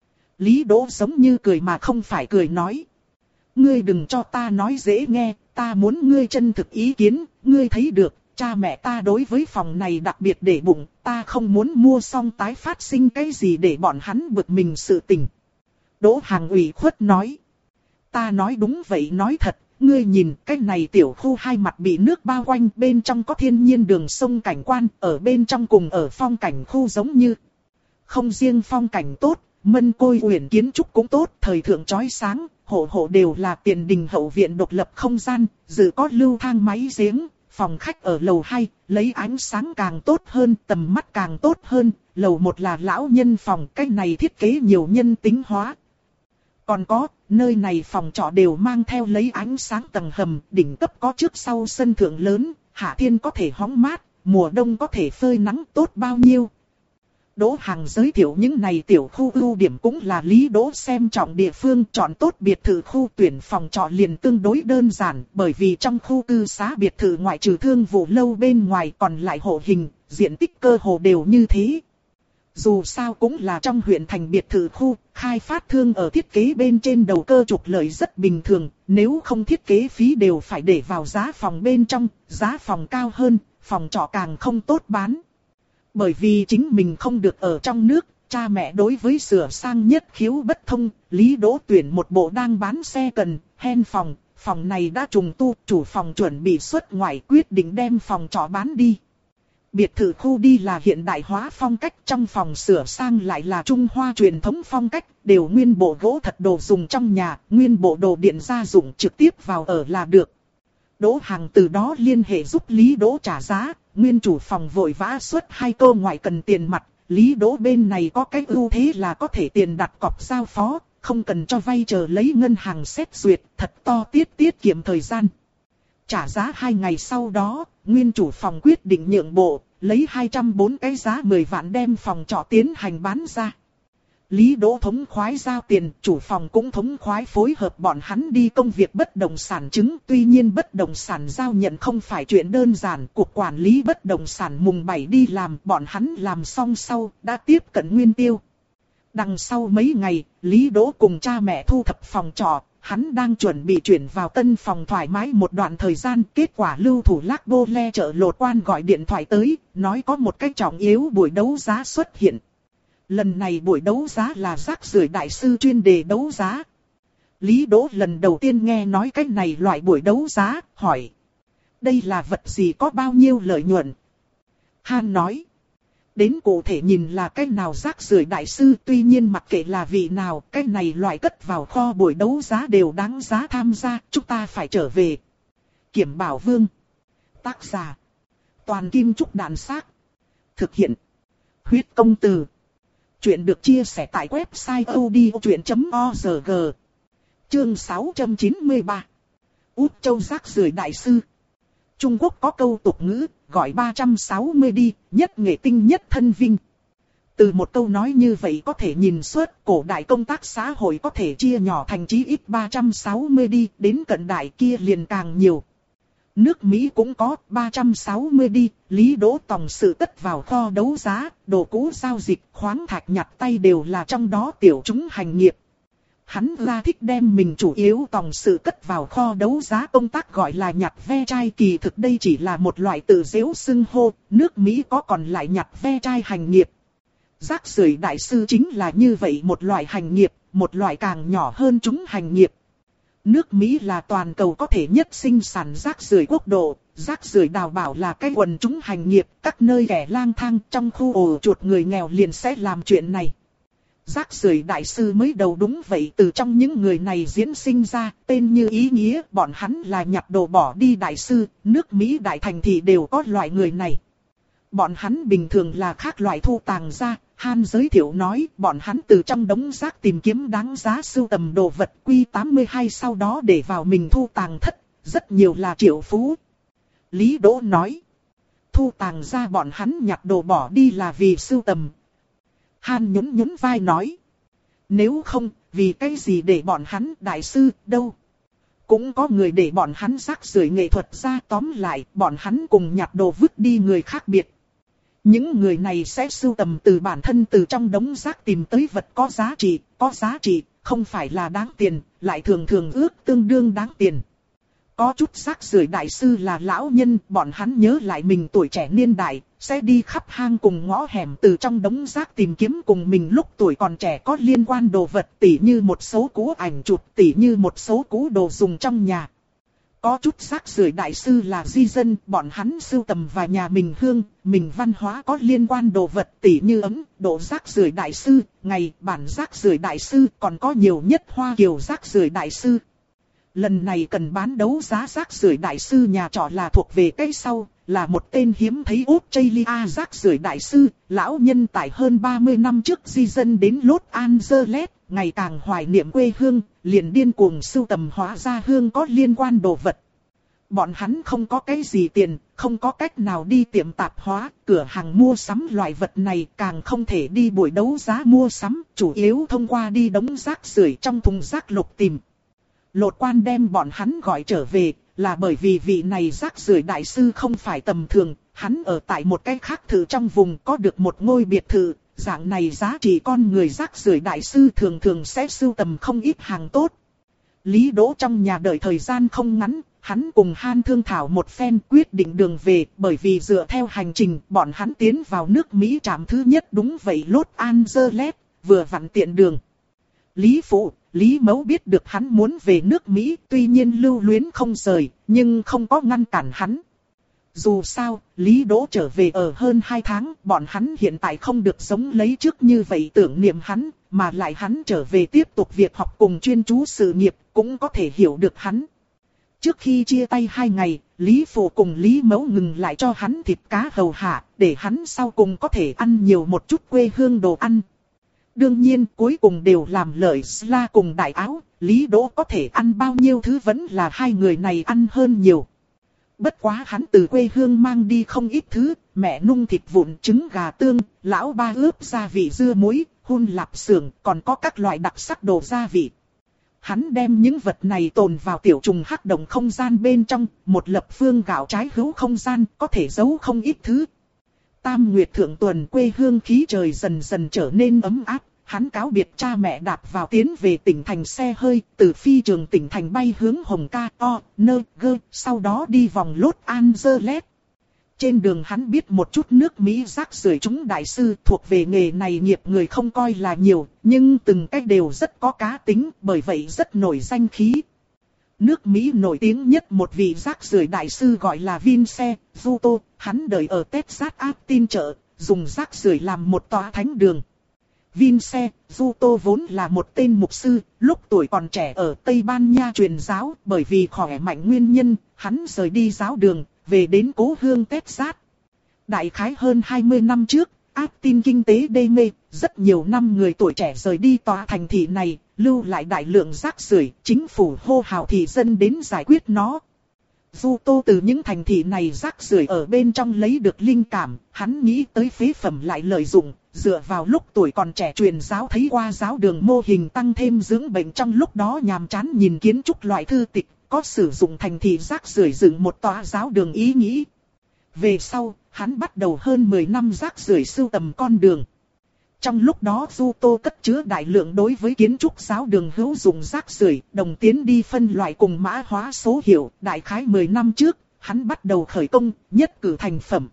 Lý Đỗ giống như cười mà không phải cười nói. Ngươi đừng cho ta nói dễ nghe, ta muốn ngươi chân thực ý kiến, ngươi thấy được, cha mẹ ta đối với phòng này đặc biệt để bụng, ta không muốn mua xong tái phát sinh cái gì để bọn hắn bực mình sự tình. Đỗ Hằng ủy khuất nói. Ta nói đúng vậy nói thật, ngươi nhìn cái này tiểu khu hai mặt bị nước bao quanh, bên trong có thiên nhiên đường sông cảnh quan, ở bên trong cùng ở phong cảnh khu giống như. Không riêng phong cảnh tốt, mân côi uyển kiến trúc cũng tốt, thời thượng chói sáng. Hộ hộ đều là tiền đình hậu viện độc lập không gian, dự có lưu thang máy giếng, phòng khách ở lầu hai, lấy ánh sáng càng tốt hơn, tầm mắt càng tốt hơn, lầu một là lão nhân phòng, cái này thiết kế nhiều nhân tính hóa. Còn có, nơi này phòng trọ đều mang theo lấy ánh sáng tầng hầm, đỉnh cấp có trước sau sân thượng lớn, hạ thiên có thể hóng mát, mùa đông có thể phơi nắng tốt bao nhiêu. Đỗ Hằng giới thiệu những này tiểu khu ưu điểm cũng là Lý Đỗ xem trọng địa phương, chọn tốt biệt thự khu tuyển phòng trọ liền tương đối đơn giản, bởi vì trong khu cư xá biệt thự ngoại trừ thương vụ lâu bên ngoài còn lại hộ hình, diện tích cơ hồ đều như thế. Dù sao cũng là trong huyện thành biệt thự khu, khai phát thương ở thiết kế bên trên đầu cơ trục lợi rất bình thường, nếu không thiết kế phí đều phải để vào giá phòng bên trong, giá phòng cao hơn, phòng trọ càng không tốt bán. Bởi vì chính mình không được ở trong nước, cha mẹ đối với sửa sang nhất khiếu bất thông, Lý Đỗ tuyển một bộ đang bán xe cần, hen phòng, phòng này đã trùng tu, chủ phòng chuẩn bị xuất ngoại quyết định đem phòng trọ bán đi. Biệt thự khu đi là hiện đại hóa phong cách, trong phòng sửa sang lại là Trung Hoa truyền thống phong cách, đều nguyên bộ gỗ thật đồ dùng trong nhà, nguyên bộ đồ điện gia dụng trực tiếp vào ở là được. Đỗ Hằng từ đó liên hệ giúp Lý Đỗ trả giá, nguyên chủ phòng vội vã xuất hai câu ngoại cần tiền mặt, Lý Đỗ bên này có cái ưu thế là có thể tiền đặt cọc giao phó, không cần cho vay chờ lấy ngân hàng xét duyệt, thật to tiết tiết kiệm thời gian. Trả giá hai ngày sau đó, nguyên chủ phòng quyết định nhượng bộ, lấy hai trăm bốn cái giá mười vạn đem phòng trọ tiến hành bán ra. Lý Đỗ thống khoái giao tiền, chủ phòng cũng thống khoái phối hợp bọn hắn đi công việc bất động sản chứng. Tuy nhiên bất động sản giao nhận không phải chuyện đơn giản, cục quản lý bất động sản mùng bảy đi làm, bọn hắn làm xong sau, đã tiếp cận nguyên tiêu. Đằng sau mấy ngày, Lý Đỗ cùng cha mẹ thu thập phòng trọ, hắn đang chuẩn bị chuyển vào tân phòng thoải mái một đoạn thời gian. Kết quả lưu thủ Lác Bô Le chợ Lột Quan gọi điện thoại tới, nói có một cái trọng yếu buổi đấu giá xuất hiện. Lần này buổi đấu giá là rác rưởi đại sư chuyên đề đấu giá. Lý Đỗ lần đầu tiên nghe nói cái này loại buổi đấu giá, hỏi. Đây là vật gì, có bao nhiêu lợi nhuận? Han nói. Đến cụ thể nhìn là cái nào rác rưởi đại sư, tuy nhiên mặc kệ là vị nào, cái này loại cất vào kho buổi đấu giá đều đáng giá tham gia, chúng ta phải trở về. Kiểm Bảo Vương. Tác giả. Toàn Kim Trúc Đạn Xác. Thực hiện. Huyết Công Từ. Chuyện được chia sẻ tại website odchuyện chấm org. Chương sáu trăm chín mươi ba. Út Châu rác rưởi đại sư. Trung Quốc có câu tục ngữ, gọi ba trăm sáu mươi đi, nhất nghệ tinh nhất thân vinh. Từ một câu nói như vậy có thể nhìn suốt, cổ đại công tác xã hội có thể chia nhỏ thành chí ít ba trăm sáu mươi đi, đến cận đại kia liền càng nhiều. Nước Mỹ cũng có ba trăm sáu mươi đi, Lý Đỗ tòng sự tất vào kho đấu giá, đồ cũ giao dịch, khoáng thạch nhặt tay đều là trong đó tiểu chúng hành nghiệp. Hắn ra thích đem mình chủ yếu tòng sự cất vào kho đấu giá công tác gọi là nhặt ve chai, kỳ thực đây chỉ là một loại tự giễu xưng hô, nước Mỹ có còn lại nhặt ve chai hành nghiệp. Rác rưởi đại sư chính là như vậy một loại hành nghiệp, một loại càng nhỏ hơn chúng hành nghiệp. Nước Mỹ là toàn cầu có thể nhất sinh sản rác rưởi quốc độ, rác rưởi đào bảo là cái quần chúng hành nghiệp, các nơi kẻ lang thang trong khu ổ chuột người nghèo liền sẽ làm chuyện này. Rác rưởi đại sư mới đầu đúng vậy, từ trong những người này diễn sinh ra, tên như ý nghĩa, bọn hắn là nhặt đồ bỏ đi đại sư, nước Mỹ đại thành thì đều có loại người này. Bọn hắn bình thường là khác loại thu tàng ra. Han giới thiệu nói, bọn hắn từ trong đống rác tìm kiếm đáng giá sưu tầm đồ vật Q tám mươi hai sau đó để vào mình thu tàng thất, rất nhiều là triệu phú. Lý Đỗ nói, thu tàng ra bọn hắn nhặt đồ bỏ đi là vì sưu tầm. Han nhún nhún vai nói, nếu không, vì cái gì để bọn hắn đại sư đâu? Cũng có người để bọn hắn rác rưởi nghệ thuật ra, tóm lại, bọn hắn cùng nhặt đồ vứt đi người khác biệt. Những người này sẽ sưu tầm từ bản thân từ trong đống rác tìm tới vật có giá trị, có giá trị, không phải là đáng tiền, lại thường thường ước tương đương đáng tiền. Có chút rác rưởi đại sư là lão nhân, bọn hắn nhớ lại mình tuổi trẻ niên đại, sẽ đi khắp hang cùng ngõ hẻm từ trong đống rác tìm kiếm cùng mình lúc tuổi còn trẻ có liên quan đồ vật, tỉ như một số cũ ảnh chụp, tỉ như một số cũ đồ dùng trong nhà. Có chút rác rưởi đại sư là di dân, bọn hắn sưu tầm và nhà mình hương, mình văn hóa có liên quan đồ vật, tỉ như ấm, đồ rác rưởi đại sư, ngày bản rác rưởi đại sư, còn có nhiều nhất Hoa Kiều rác rưởi đại sư. Lần này cần bán đấu giá rác rưởi đại sư nhà trọ là thuộc về cái sau, là một tên hiếm thấy Australia rác rưởi đại sư, lão nhân tại hơn ba mươi năm trước di dân đến Los Angeles, ngày càng hoài niệm quê hương, liền điên cuồng sưu tầm hóa ra hương có liên quan đồ vật. Bọn hắn không có cái gì tiền, không có cách nào đi tiệm tạp hóa, cửa hàng mua sắm loại vật này, càng không thể đi buổi đấu giá mua sắm, chủ yếu thông qua đi đống rác rưởi trong thùng rác lục tìm. Lột Quan đem bọn hắn gọi trở về, là bởi vì vị này rác rưởi đại sư không phải tầm thường, hắn ở tại một cái khác thự trong vùng có được một ngôi biệt thự, dạng này giá trị con người rác rưởi đại sư thường thường sẽ sưu tầm không ít hàng tốt. Lý Đỗ trong nhà đợi thời gian không ngắn, hắn cùng Han thương thảo một phen quyết định đường về, bởi vì dựa theo hành trình bọn hắn tiến vào nước Mỹ trạm thứ nhất đúng vậy Los Angeles, vừa vặn tiện đường. Lý Phụ, Lý Mẫu biết được hắn muốn về nước Mỹ, tuy nhiên lưu luyến không rời, nhưng không có ngăn cản hắn. Dù sao, Lý Đỗ trở về ở hơn hai tháng, bọn hắn hiện tại không được giống lấy trước như vậy tưởng niệm hắn, mà lại hắn trở về tiếp tục việc học cùng chuyên chú sự nghiệp, cũng có thể hiểu được hắn. Trước khi chia tay hai ngày, Lý Phụ cùng Lý Mẫu ngừng lại cho hắn thịt cá hầu hạ, để hắn sau cùng có thể ăn nhiều một chút quê hương đồ ăn. Đương nhiên cuối cùng đều làm lợi Sla cùng đại áo, Lý Đỗ có thể ăn bao nhiêu thứ vẫn là hai người này ăn hơn nhiều. Bất quá hắn từ quê hương mang đi không ít thứ, mẹ nung thịt vụn, trứng gà tương, lão ba ướp gia vị dưa muối, hun lạp xưởng, còn có các loại đặc sắc đồ gia vị. Hắn đem những vật này tồn vào tiểu trùng hắc động không gian bên trong, một lập phương gạo trái hữu không gian, có thể giấu không ít thứ. Tam Nguyệt thượng tuần quê hương khí trời dần dần trở nên ấm áp, hắn cáo biệt cha mẹ đạp vào tiến về tỉnh thành xe hơi, từ phi trường tỉnh thành bay hướng Hồng Ca O, Nơ, Gơ, sau đó đi vòng Los Angeles. Trên đường hắn biết một chút nước Mỹ rác rưởi chúng đại sư thuộc về nghề này nghiệp người không coi là nhiều, nhưng từng cách đều rất có cá tính, bởi vậy rất nổi danh khí. Nước Mỹ nổi tiếng nhất một vị rác rưởi đại sư gọi là Vince Zuto, hắn đời ở Texas Austin chợ, dùng rác rưởi làm một tòa thánh đường. Vince Zuto vốn là một tên mục sư, lúc tuổi còn trẻ ở Tây Ban Nha truyền giáo, bởi vì khỏe mạnh nguyên nhân, hắn rời đi giáo đường, về đến cố hương Texas. Đại khái hơn hai mươi năm trước, Austin kinh tế đê mê, rất nhiều năm người tuổi trẻ rời đi tòa thành thị này, lưu lại đại lượng rác rưởi, chính phủ hô hào thị dân đến giải quyết nó. Zuto từ những thành thị này rác rưởi ở bên trong lấy được linh cảm, hắn nghĩ tới phế phẩm lại lợi dụng, dựa vào lúc tuổi còn trẻ truyền giáo thấy qua giáo đường mô hình tăng thêm dưỡng bệnh, trong lúc đó nhàm chán nhìn kiến trúc loại thư tịch, có sử dụng thành thị rác rưởi dựng một tòa giáo đường ý nghĩ. Về sau, hắn bắt đầu hơn mười năm rác rưởi sưu tầm con đường. Trong lúc đó Zuto cất chứa đại lượng đối với kiến trúc giáo đường hữu dụng rác rưởi, đồng tiến đi phân loại cùng mã hóa số hiệu. Đại khái mười năm trước, hắn bắt đầu khởi công, nhất cử thành phẩm.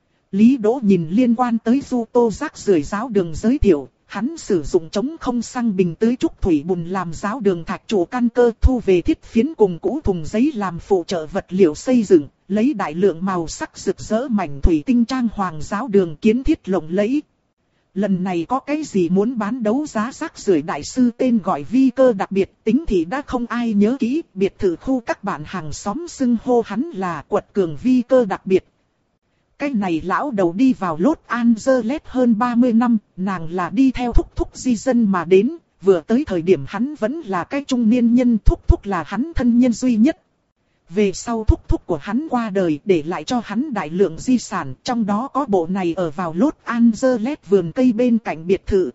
Lý Đỗ nhìn liên quan tới Zuto rác rưởi giáo đường giới thiệu, hắn sử dụng chống không xăng bình tưới trúc thủy bùn làm giáo đường thạch trụ căn cơ, thu về thiết phiến cùng cũ thùng giấy làm phụ trợ vật liệu xây dựng, lấy đại lượng màu sắc rực rỡ mảnh thủy tinh trang hoàng giáo đường kiến thiết lộng lẫy. Lần này có cái gì muốn bán đấu giá rác rưởi đại sư tên gọi Vi Cơ đặc biệt, tính thì đã không ai nhớ kỹ, biệt thự khu các bạn hàng xóm xưng hô hắn là Quật Cường Vi Cơ đặc biệt. Cái này lão đầu đi vào Los Angeles hơn ba mươi năm, nàng là đi theo thúc thúc di dân mà đến, vừa tới thời điểm hắn vẫn là cái trung niên nhân, thúc thúc là hắn thân nhân duy nhất. Về sau thúc thúc của hắn qua đời để lại cho hắn đại lượng di sản, trong đó có bộ này ở vào Los Angeles vườn cây bên cạnh biệt thự.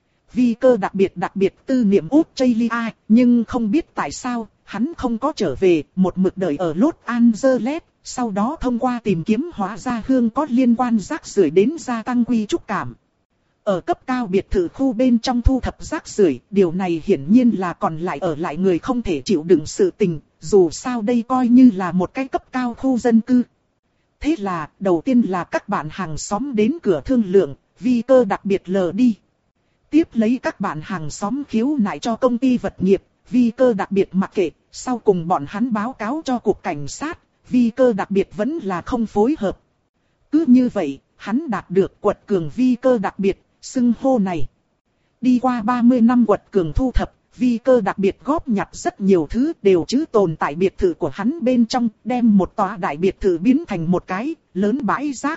Vi Cơ đặc biệt đặc biệt tư niệm Australia, nhưng không biết tại sao, hắn không có trở về, một mực đợi ở Los Angeles, sau đó thông qua tìm kiếm hóa ra hương có liên quan rác rưởi đến gia tăng quy trúc cảm. Ở cấp cao biệt thự khu bên trong thu thập rác rưởi, điều này hiển nhiên là còn lại ở lại người không thể chịu đựng sự tình, dù sao đây coi như là một cái cấp cao khu dân cư. Thế là, đầu tiên là các bạn hàng xóm đến cửa thương lượng, Vi Cơ đặc biệt lờ đi. Tiếp lấy các bạn hàng xóm khiếu nại cho công ty vật nghiệp, Vi Cơ đặc biệt mặc kệ, sau cùng bọn hắn báo cáo cho cục cảnh sát, Vi Cơ đặc biệt vẫn là không phối hợp. Cứ như vậy, hắn đạt được Quật Cường Vi Cơ đặc biệt, xưng hô này. Đi qua ba mươi năm Quật Cường thu thập, Vi Cơ đặc biệt góp nhặt rất nhiều thứ đều trữ tồn tại biệt thự của hắn bên trong, đem một tòa đại biệt thự biến thành một cái lớn bãi rác.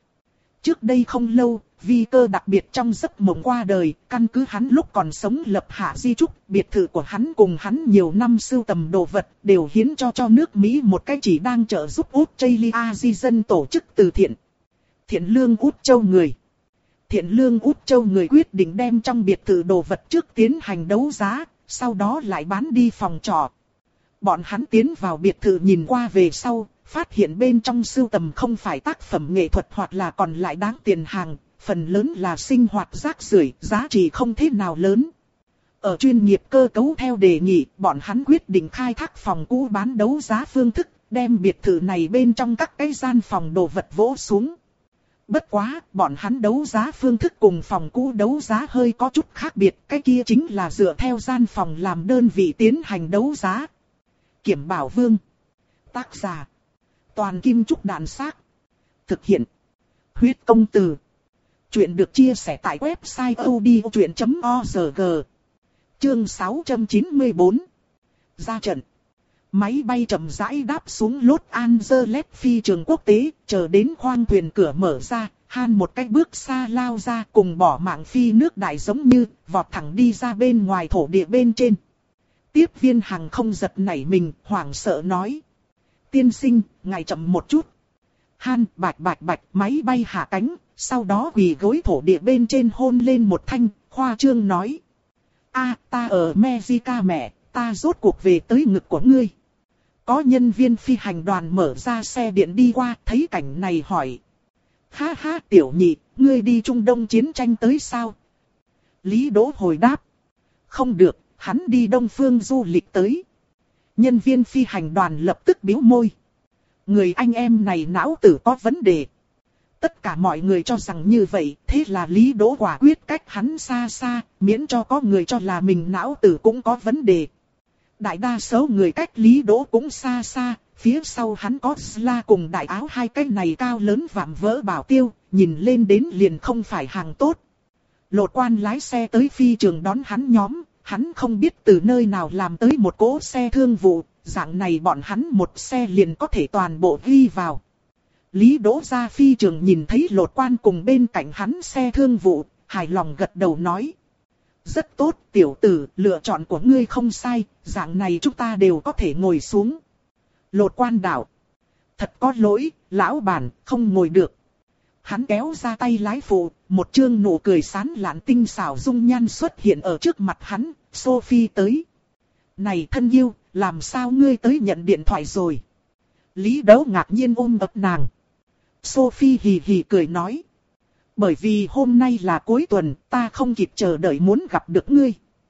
Trước đây không lâu, Vi Cơ đặc biệt trong giấc mộng qua đời, căn cứ hắn lúc còn sống lập hạ di chúc, biệt thự của hắn cùng hắn nhiều năm sưu tầm đồ vật đều hiến cho cho nước Mỹ một cái chỉ đang trợ giúp Australia di dân tổ chức từ thiện. Thiện lương Út Châu người. Thiện lương Út Châu người quyết định đem trong biệt thự đồ vật trước tiến hành đấu giá, sau đó lại bán đi phòng trọ. Bọn hắn tiến vào biệt thự nhìn qua về sau, phát hiện bên trong sưu tầm không phải tác phẩm nghệ thuật hoặc là còn lại đáng tiền hàng, phần lớn là sinh hoạt rác rưởi, giá trị không thế nào lớn. Ở chuyên nghiệp cơ cấu theo đề nghị, bọn hắn quyết định khai thác phòng cũ bán đấu giá phương thức, đem biệt thự này bên trong các cái gian phòng đồ vật vỗ xuống. Bất quá, bọn hắn đấu giá phương thức cùng phòng cũ đấu giá hơi có chút khác biệt, cái kia chính là dựa theo gian phòng làm đơn vị tiến hành đấu giá. Kiểm Bảo Vương. Tác giả: Toàn Kim Trúc Đạn Xác. Thực hiện. Huyết công từ. Chuyện được chia sẻ tại website odchuyện chấm org. Chương sáu trăm chín mươi tư. Ra trận. Máy bay chậm rãi đáp xuống Los Angeles phi trường quốc tế, chờ đến khoang thuyền cửa mở ra, Han một cái bước xa lao ra cùng bỏ mạng phi nước đại giống như, vọt thẳng đi ra bên ngoài thổ địa bên trên. Tiếp viên hàng không giật nảy mình, hoảng sợ nói. Tiên sinh, ngài chậm một chút. Han bạch bạch bạch máy bay hạ cánh, sau đó quỳ gối thổ địa bên trên hôn lên một thanh, khoa trương nói. A, ta ở Mexico mẹ, ta rốt cuộc về tới ngực của ngươi. Có nhân viên phi hành đoàn mở ra xe điện đi qua, thấy cảnh này hỏi. Ha ha tiểu nhị, ngươi đi Trung Đông chiến tranh tới sao? Lý Đỗ hồi đáp. Không được, hắn đi Đông Phương du lịch tới. Nhân viên phi hành đoàn lập tức bĩu môi. Người anh em này não tử có vấn đề. Tất cả mọi người cho rằng như vậy, thế là Lý Đỗ quả quyết cách hắn xa xa, miễn cho có người cho là mình não tử cũng có vấn đề. Đại đa số người cách Lý Đỗ cũng xa xa, phía sau hắn có Sla cùng đại áo hai cái này cao lớn vạm vỡ bảo tiêu, nhìn lên đến liền không phải hàng tốt. Lột quan lái xe tới phi trường đón hắn nhóm, hắn không biết từ nơi nào làm tới một cỗ xe thương vụ, dạng này bọn hắn một xe liền có thể toàn bộ ghi vào. Lý Đỗ ra phi trường nhìn thấy lột quan cùng bên cạnh hắn xe thương vụ, hài lòng gật đầu nói. Rất tốt tiểu tử, lựa chọn của ngươi không sai, dạng này chúng ta đều có thể ngồi xuống. Lột quan đạo. Thật có lỗi, lão bản, không ngồi được. Hắn kéo ra tay lái phụ, một trương nụ cười sán lạn tinh xảo dung nhan xuất hiện ở trước mặt hắn, Sophie tới. Này thân yêu, làm sao ngươi tới nhận điện thoại rồi? Lý Đỗ ngạc nhiên ôm ấp nàng. Sophie hì hì cười nói. Bởi vì hôm nay là cuối tuần, ta không kịp chờ đợi muốn gặp được ngươi.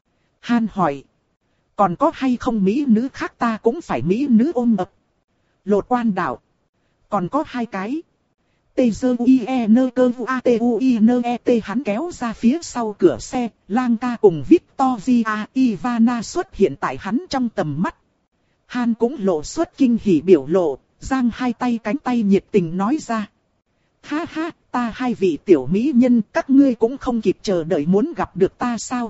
Han hỏi. Còn có hay không mỹ nữ khác ta cũng phải mỹ nữ ôm ấp. Lột quan đạo. Còn có hai cái. Tê dơ u e nơ cơ u a t u i nơ e t hắn kéo ra phía sau cửa xe, Lang ca cùng Victoria Ivana xuất hiện tại hắn trong tầm mắt. Han cũng lộ xuất kinh hỉ biểu lộ, giang hai tay cánh tay nhiệt tình nói ra. Ha ha, ta hai vị tiểu mỹ nhân, các ngươi cũng không kịp chờ đợi muốn gặp được ta sao?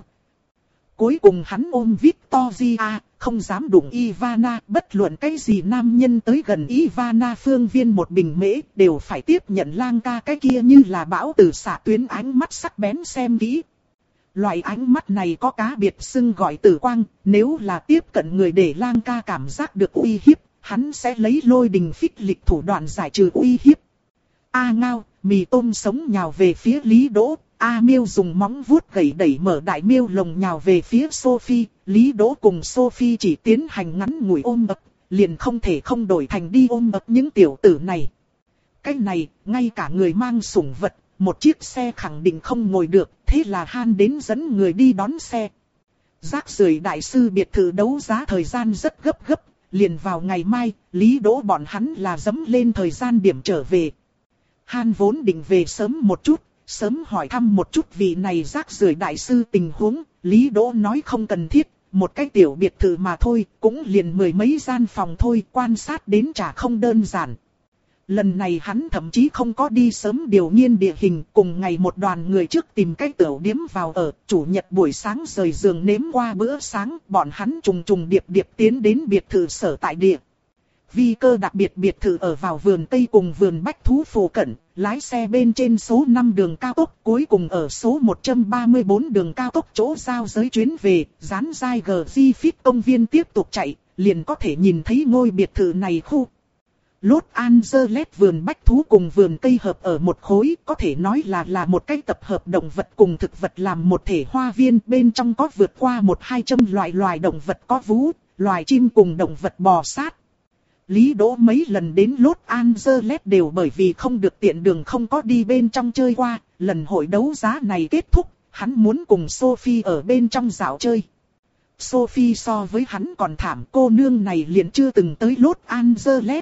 Cuối cùng hắn ôm Victoria, không dám đụng Ivana, bất luận cái gì nam nhân tới gần Ivana phương viên một bình mễ, đều phải tiếp nhận Lang ca cái kia như là bão từ xạ tuyến ánh mắt sắc bén xem kỹ. Loại ánh mắt này có cá biệt xưng gọi tử quang, nếu là tiếp cận người để Lang ca cảm giác được uy hiếp, hắn sẽ lấy lôi đình phích lịch thủ đoạn giải trừ uy hiếp. A ngao, mì tôm sống nhào về phía Lý Đỗ, A Miêu dùng móng vuốt gẩy đẩy mở đại miêu lồng nhào về phía Sophie, Lý Đỗ cùng Sophie chỉ tiến hành ngắn ngủi ôm ấp, liền không thể không đổi thành đi ôm ấp những tiểu tử này. Cái này, ngay cả người mang sủng vật, một chiếc xe khẳng định không ngồi được, thế là Han đến dẫn người đi đón xe. Rác rưởi đại sư biệt thự đấu giá thời gian rất gấp gấp, liền vào ngày mai, Lý Đỗ bọn hắn là dẫm lên thời gian điểm trở về. Han vốn định về sớm một chút, sớm hỏi thăm một chút vị này rác rưởi đại sư tình huống, Lý Đỗ nói không cần thiết, một cái tiểu biệt thự mà thôi, cũng liền mười mấy gian phòng thôi, quan sát đến chả không đơn giản. Lần này hắn thậm chí không có đi sớm điều nghiên địa hình, cùng ngày một đoàn người trước tìm cái tửu điếm vào ở, chủ nhật buổi sáng rời giường nếm qua bữa sáng, bọn hắn trùng trùng điệp điệp tiến đến biệt thự sở tại địa. Vi cơ đặc biệt biệt thự ở vào vườn Tây cùng vườn Bách Thú phụ cận, lái xe bên trên số năm đường cao tốc, cuối cùng ở số một trăm ba mươi tư đường cao tốc chỗ giao giới chuyến về, dán dai G G Fit công viên tiếp tục chạy, liền có thể nhìn thấy ngôi biệt thự này khu. Los Angeles vườn Bách Thú cùng vườn Tây hợp ở một khối, có thể nói là là một cái tập hợp động vật cùng thực vật làm một thể hoa viên, bên trong có vượt qua một hai trăm loại loài động vật có vú, loài chim cùng động vật bò sát. Lý Đỗ mấy lần đến Los Angeles đều bởi vì không được tiện đường không có đi bên trong chơi qua, lần hội đấu giá này kết thúc, hắn muốn cùng Sophie ở bên trong dạo chơi. Sophie so với hắn còn thảm, cô nương này liền chưa từng tới Los Angeles.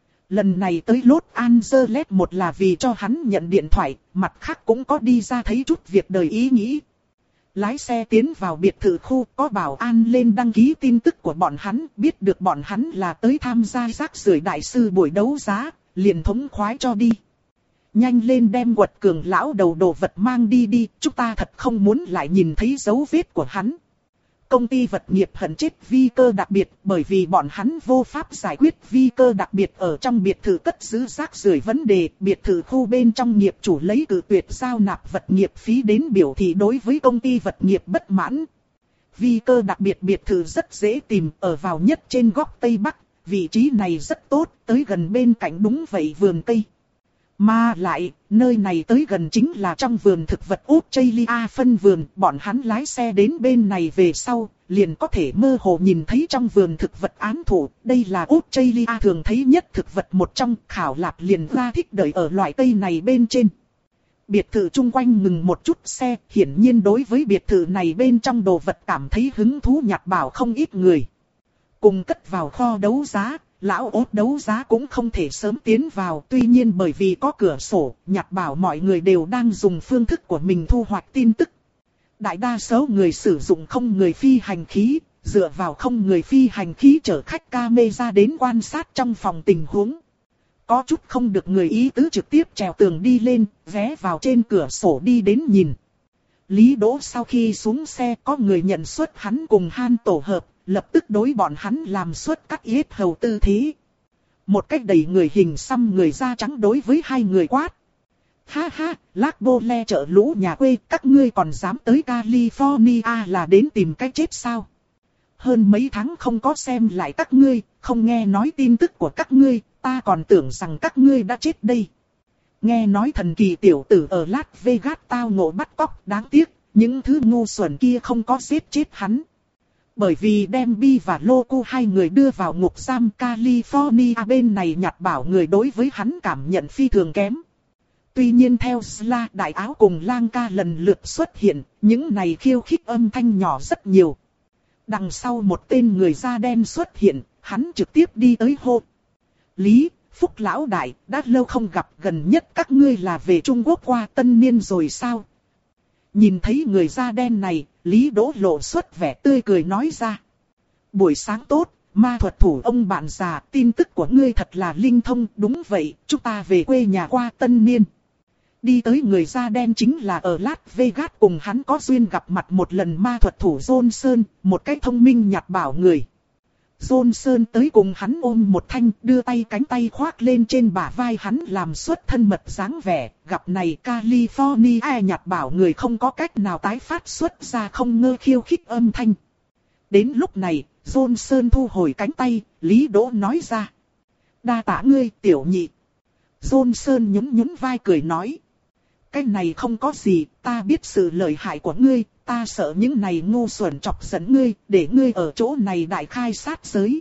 Lần này tới Los Angeles một là vì cho hắn nhận điện thoại, mặt khác cũng có đi ra thấy chút việc đời ý nghĩ. Lái xe tiến vào biệt thự khu, có bảo an lên đăng ký tin tức của bọn hắn, biết được bọn hắn là tới tham gia rác rưởi đại sư buổi đấu giá, liền thống khoái cho đi. Nhanh lên đem Quật Cường lão đầu đồ vật mang đi đi, chúng ta thật không muốn lại nhìn thấy dấu vết của hắn. Công ty vật nghiệp hận chết vi cơ đặc biệt bởi vì bọn hắn vô pháp giải quyết vi cơ đặc biệt ở trong biệt thự cất giữ rác rưởi vấn đề. Biệt thự khu bên trong nghiệp chủ lấy cự tuyệt giao nạp vật nghiệp phí đến biểu thị đối với công ty vật nghiệp bất mãn. Vi cơ đặc biệt biệt thự rất dễ tìm, ở vào nhất trên góc Tây Bắc, vị trí này rất tốt, tới gần bên cạnh đúng vậy vườn cây. Mà lại, nơi này tới gần chính là trong vườn thực vật Australia phân vườn, bọn hắn lái xe đến bên này về sau, liền có thể mơ hồ nhìn thấy trong vườn thực vật án thụ. Đây là Australia thường thấy nhất thực vật một trong, Khảo Lạp liền ra thích đợi ở loại cây này bên trên. Biệt thự chung quanh ngừng một chút xe, hiển nhiên đối với biệt thự này bên trong đồ vật cảm thấy hứng thú nhặt bảo không ít người. Cùng cất vào kho đấu giá. Lão ốt đấu giá cũng không thể sớm tiến vào, tuy nhiên bởi vì có cửa sổ, nhặt bảo mọi người đều đang dùng phương thức của mình thu hoạch tin tức. Đại đa số người sử dụng không người phi hành khí, dựa vào không người phi hành khí chở khách camera đến quan sát trong phòng tình huống. Có chút không được người ý tứ trực tiếp trèo tường đi lên, ghé vào trên cửa sổ đi đến nhìn. Lý Đỗ sau khi xuống xe có người nhận xuất hắn cùng Han tổ hợp. Lập tức đối bọn hắn làm suốt các yết hầu tư thế. Một cách đầy người hình xăm người da trắng đối với hai người quát. Ha ha, Lác Bô Le chợ lũ nhà quê, các ngươi còn dám tới California là đến tìm cách chết sao? Hơn mấy tháng không có xem lại các ngươi, không nghe nói tin tức của các ngươi, ta còn tưởng rằng các ngươi đã chết đây. Nghe nói thần kỳ tiểu tử ở Las Vegas tao ngộ bắt cóc, đáng tiếc, những thứ ngu xuẩn kia không có giết chết hắn. Bởi vì đem Bi và Loco hai người đưa vào ngục giam California bên này nhặt bảo người đối với hắn cảm nhận phi thường kém. Tuy nhiên theo Sla đại áo cùng Lang Ca lần lượt xuất hiện, những này khiêu khích âm thanh nhỏ rất nhiều. Đằng sau một tên người da đen xuất hiện, hắn trực tiếp đi tới hô. Lý, Phúc lão đại, đã lâu không gặp, gần nhất các ngươi là về Trung Quốc qua tân niên rồi sao? Nhìn thấy người da đen này, Lý Đỗ lộ xuất vẻ tươi cười nói ra. Buổi sáng tốt, ma thuật thủ ông bạn già, tin tức của ngươi thật là linh thông, đúng vậy, chúng ta về quê nhà qua tân niên. Đi tới người da đen chính là ở Las Vegas cùng hắn có duyên gặp mặt một lần ma thuật thủ Johnson, một cái thông minh nhặt bảo người. Johnson tới cùng hắn ôm một thanh, đưa tay cánh tay khoác lên trên bả vai hắn làm xuất thân mật dáng vẻ. Gặp này California nhặt bảo người không có cách nào tái phát xuất ra không ngơ khiêu khích âm thanh. Đến lúc này, Johnson thu hồi cánh tay, Lý Đỗ nói ra. Đa tạ ngươi tiểu nhị. Johnson nhún nhún vai cười nói. Cái này không có gì, ta biết sự lợi hại của ngươi. Ta sợ những này ngu xuẩn chọc giận ngươi, để ngươi ở chỗ này đại khai sát giới.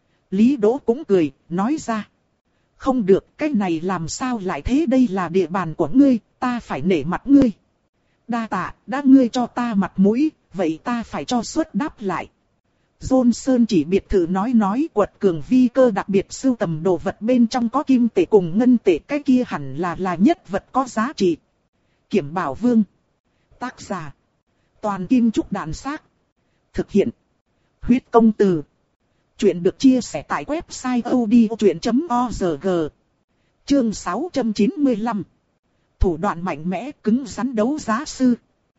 Lý Đỗ cũng cười, nói ra. Không được, cái này làm sao lại thế, đây là địa bàn của ngươi, ta phải nể mặt ngươi. Đa tạ, đã ngươi cho ta mặt mũi, vậy ta phải cho suất đáp lại. Johnson chỉ biệt thự nói nói Quật Cường vi cơ đặc biệt sưu tầm đồ vật bên trong có kim tệ cùng ngân tệ, cái kia hẳn là là nhất vật có giá trị. Kiểm Bảo Vương. Tác giả. Toàn Kim Trúc Đạn Xác. Thực hiện. Huyết Công Từ. Chuyện được chia sẻ tại website odchuyện chấm org. Chương sáu trăm chín mươi lăm. Thủ đoạn mạnh mẽ cứng rắn đấu giá sư.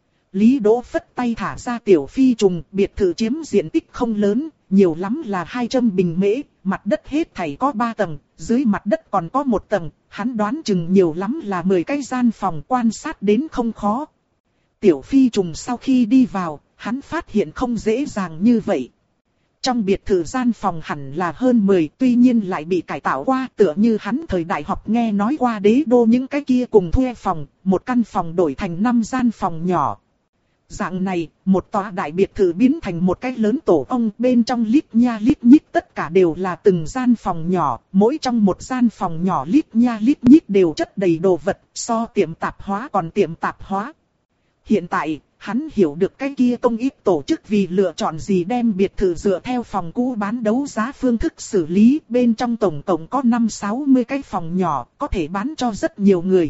Lý Đỗ phất tay thả ra tiểu phi trùng, biệt thự chiếm diện tích không lớn, nhiều lắm là hai trăm bình mễ, mặt đất hết thảy có ba tầng, dưới mặt đất còn có một tầng, hắn đoán chừng nhiều lắm là mười cái gian phòng, quan sát đến không khó. Tiểu phi trùng sau khi đi vào, hắn phát hiện không dễ dàng như vậy. Trong biệt thự gian phòng hẳn là hơn mười, tuy nhiên lại bị cải tạo qua, tựa như hắn thời đại học nghe nói qua đế đô những cái kia cùng thuê phòng, một căn phòng đổi thành năm gian phòng nhỏ. Dạng này, một tòa đại biệt thự biến thành một cái lớn tổ ong, bên trong lít nha lít nhít tất cả đều là từng gian phòng nhỏ, mỗi trong một gian phòng nhỏ lít nha lít nhít đều chất đầy đồ vật, so tiệm tạp hóa còn tiệm tạp hóa. Hiện tại, hắn hiểu được cái kia công ích tổ chức vì lựa chọn gì đem biệt thự dựa theo phòng cũ bán đấu giá phương thức xử lý, bên trong tổng cộng có năm sáu mươi cái phòng nhỏ, có thể bán cho rất nhiều người.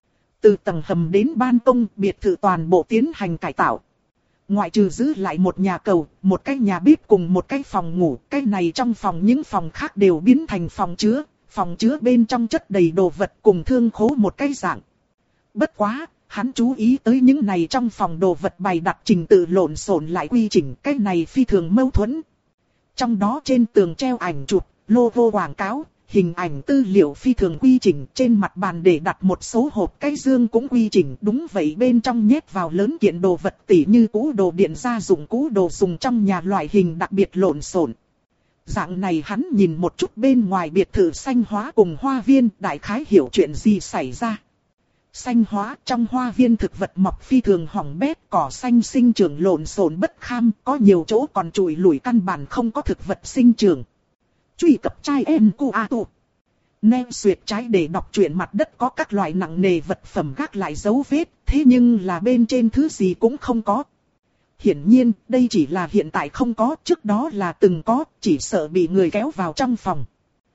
Từ tầng hầm đến ban công, biệt thự toàn bộ tiến hành cải tạo. Ngoại trừ giữ lại một nhà cầu, một cái nhà bếp cùng một cái phòng ngủ, cái này trong phòng những phòng khác đều biến thành phòng chứa, phòng chứa bên trong chất đầy đồ vật cùng thương khố một cái dạng. Bất quá, hắn chú ý tới những này trong phòng đồ vật bày đặt trình tự lộn xộn lại quy trình, cái này phi thường mâu thuẫn. Trong đó trên tường treo ảnh chụp, logo quảng cáo, hình ảnh tư liệu phi thường quy trình, trên mặt bàn để đặt một số hộp cái dương cũng quy trình. Đúng vậy, bên trong nhét vào lớn kiện đồ vật tỉ như cũ đồ điện gia dụng, cũ đồ dùng trong nhà loại hình đặc biệt lộn xộn. Dạng này hắn nhìn một chút bên ngoài biệt thự xanh hóa cùng hoa viên, đại khái hiểu chuyện gì xảy ra. Xanh hóa, trong hoa viên thực vật mọc phi thường hỏng bét, cỏ xanh sinh trưởng lộn xộn bất kham, có nhiều chỗ còn trụi lủi căn bản không có thực vật sinh trưởng. Truy cập trai em cu a tu. Nem xuyệt trái để đọc truyện, mặt đất có các loại nặng nề vật phẩm gác lại dấu vết, thế nhưng là bên trên thứ gì cũng không có. Hiển nhiên, đây chỉ là hiện tại không có, trước đó là từng có, chỉ sợ bị người kéo vào trong phòng.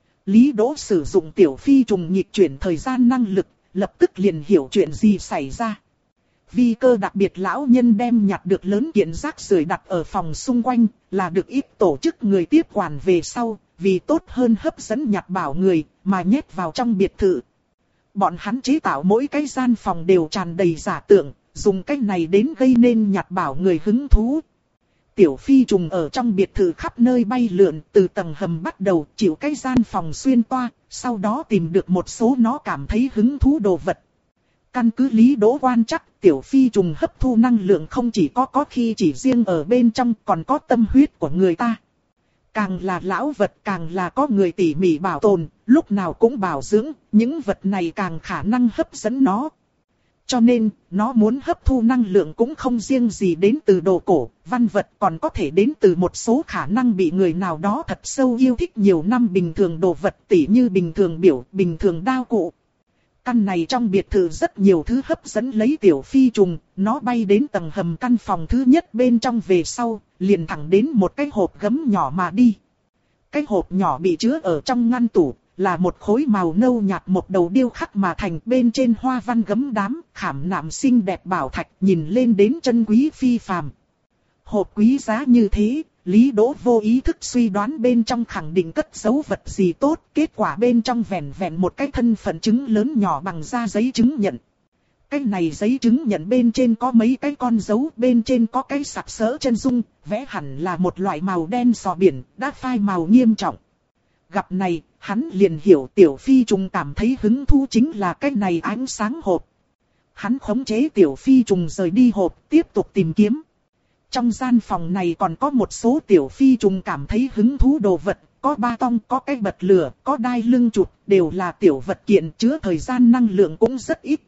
Lý Đỗ sử dụng tiểu phi trùng nhịp chuyển thời gian năng lực, lập tức liền hiểu chuyện gì xảy ra. Vi Cơ đặc biệt lão nhân đem nhặt được lớn kiện rác rưởi đặt ở phòng xung quanh, là được ít tổ chức người tiếp quản về sau, vì tốt hơn hấp dẫn nhặt bảo người, mà nhét vào trong biệt thự. Bọn hắn chế tạo mỗi cái gian phòng đều tràn đầy giả tưởng, dùng cách này đến gây nên nhặt bảo người hứng thú. Tiểu phi trùng ở trong biệt thự khắp nơi bay lượn, từ tầng hầm bắt đầu chịu cái gian phòng xuyên toa, sau đó tìm được một số nó cảm thấy hứng thú đồ vật. Căn cứ Lý Đỗ quan chắc, tiểu phi trùng hấp thu năng lượng không chỉ có có khi chỉ riêng ở bên trong, còn có tâm huyết của người ta. Càng là lão vật càng là có người tỉ mỉ bảo tồn, lúc nào cũng bảo dưỡng, những vật này càng khả năng hấp dẫn nó. Cho nên, nó muốn hấp thu năng lượng cũng không riêng gì đến từ đồ cổ, văn vật, còn có thể đến từ một số khả năng bị người nào đó thật sâu yêu thích nhiều năm bình thường đồ vật, tỉ như bình thường biểu, bình thường đao cụ. Căn này trong biệt thự rất nhiều thứ hấp dẫn lấy tiểu phi trùng, nó bay đến tầng hầm căn phòng thứ nhất bên trong về sau, liền thẳng đến một cái hộp gấm nhỏ mà đi. Cái hộp nhỏ bị chứa ở trong ngăn tủ, là một khối màu nâu nhạt một đầu điêu khắc mà thành, bên trên hoa văn gấm đám, khảm nạm xinh đẹp bảo thạch, nhìn lên đến chân quý phi phàm. Hộp quý giá như thế, Lý Đỗ vô ý thức suy đoán bên trong khẳng định cất giấu vật gì tốt, kết quả bên trong vẹn vẹn một cái thân phận chứng lớn nhỏ bằng da giấy chứng nhận. Cái này giấy chứng nhận bên trên có mấy cái con dấu, bên trên có cái sặc sỡ chân dung, vẽ hẳn là một loại màu đen sò biển, đã phai màu nghiêm trọng. Gặp này, hắn liền hiểu tiểu phi trùng cảm thấy hứng thú chính là cái này ánh sáng hộp. Hắn khống chế tiểu phi trùng rời đi hộp, tiếp tục tìm kiếm. Trong gian phòng này còn có một số tiểu phi trùng cảm thấy hứng thú đồ vật, có ba tong, có cái bật lửa, có đai lưng chụp, đều là tiểu vật kiện chứa thời gian năng lượng cũng rất ít.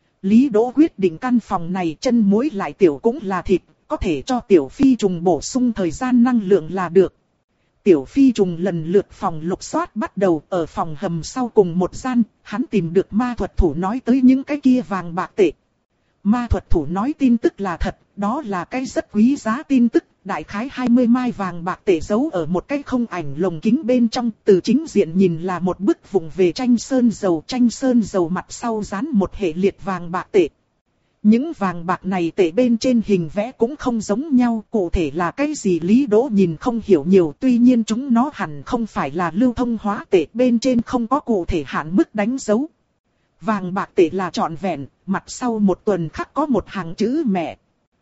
Lý Đỗ quyết định căn phòng này chân muối lại tiểu cũng là thịt, có thể cho tiểu phi trùng bổ sung thời gian năng lượng là được. Tiểu phi trùng lần lượt phòng lục soát bắt đầu, ở phòng hầm sau cùng một gian, hắn tìm được ma thuật thủ nói tới những cái kia vàng bạc tệ. Ma thuật thủ nói tin tức là thật, đó là cái rất quý giá tin tức, đại khái hai mươi mai vàng bạc tệ giấu ở một cái không ảnh lồng kính bên trong, từ chính diện nhìn là một bức vụng về tranh sơn dầu, tranh sơn dầu mặt sau dán một hệ liệt vàng bạc tệ. Những vàng bạc này tệ bên trên hình vẽ cũng không giống nhau, cụ thể là cái gì Lý Đỗ nhìn không hiểu nhiều, tuy nhiên chúng nó hẳn không phải là lưu thông hóa tệ, bên trên không có cụ thể hạn mức đánh dấu. Vàng bạc tệ là trọn vẹn, mặt sau một tuần khắc có một hàng chữ mẹ.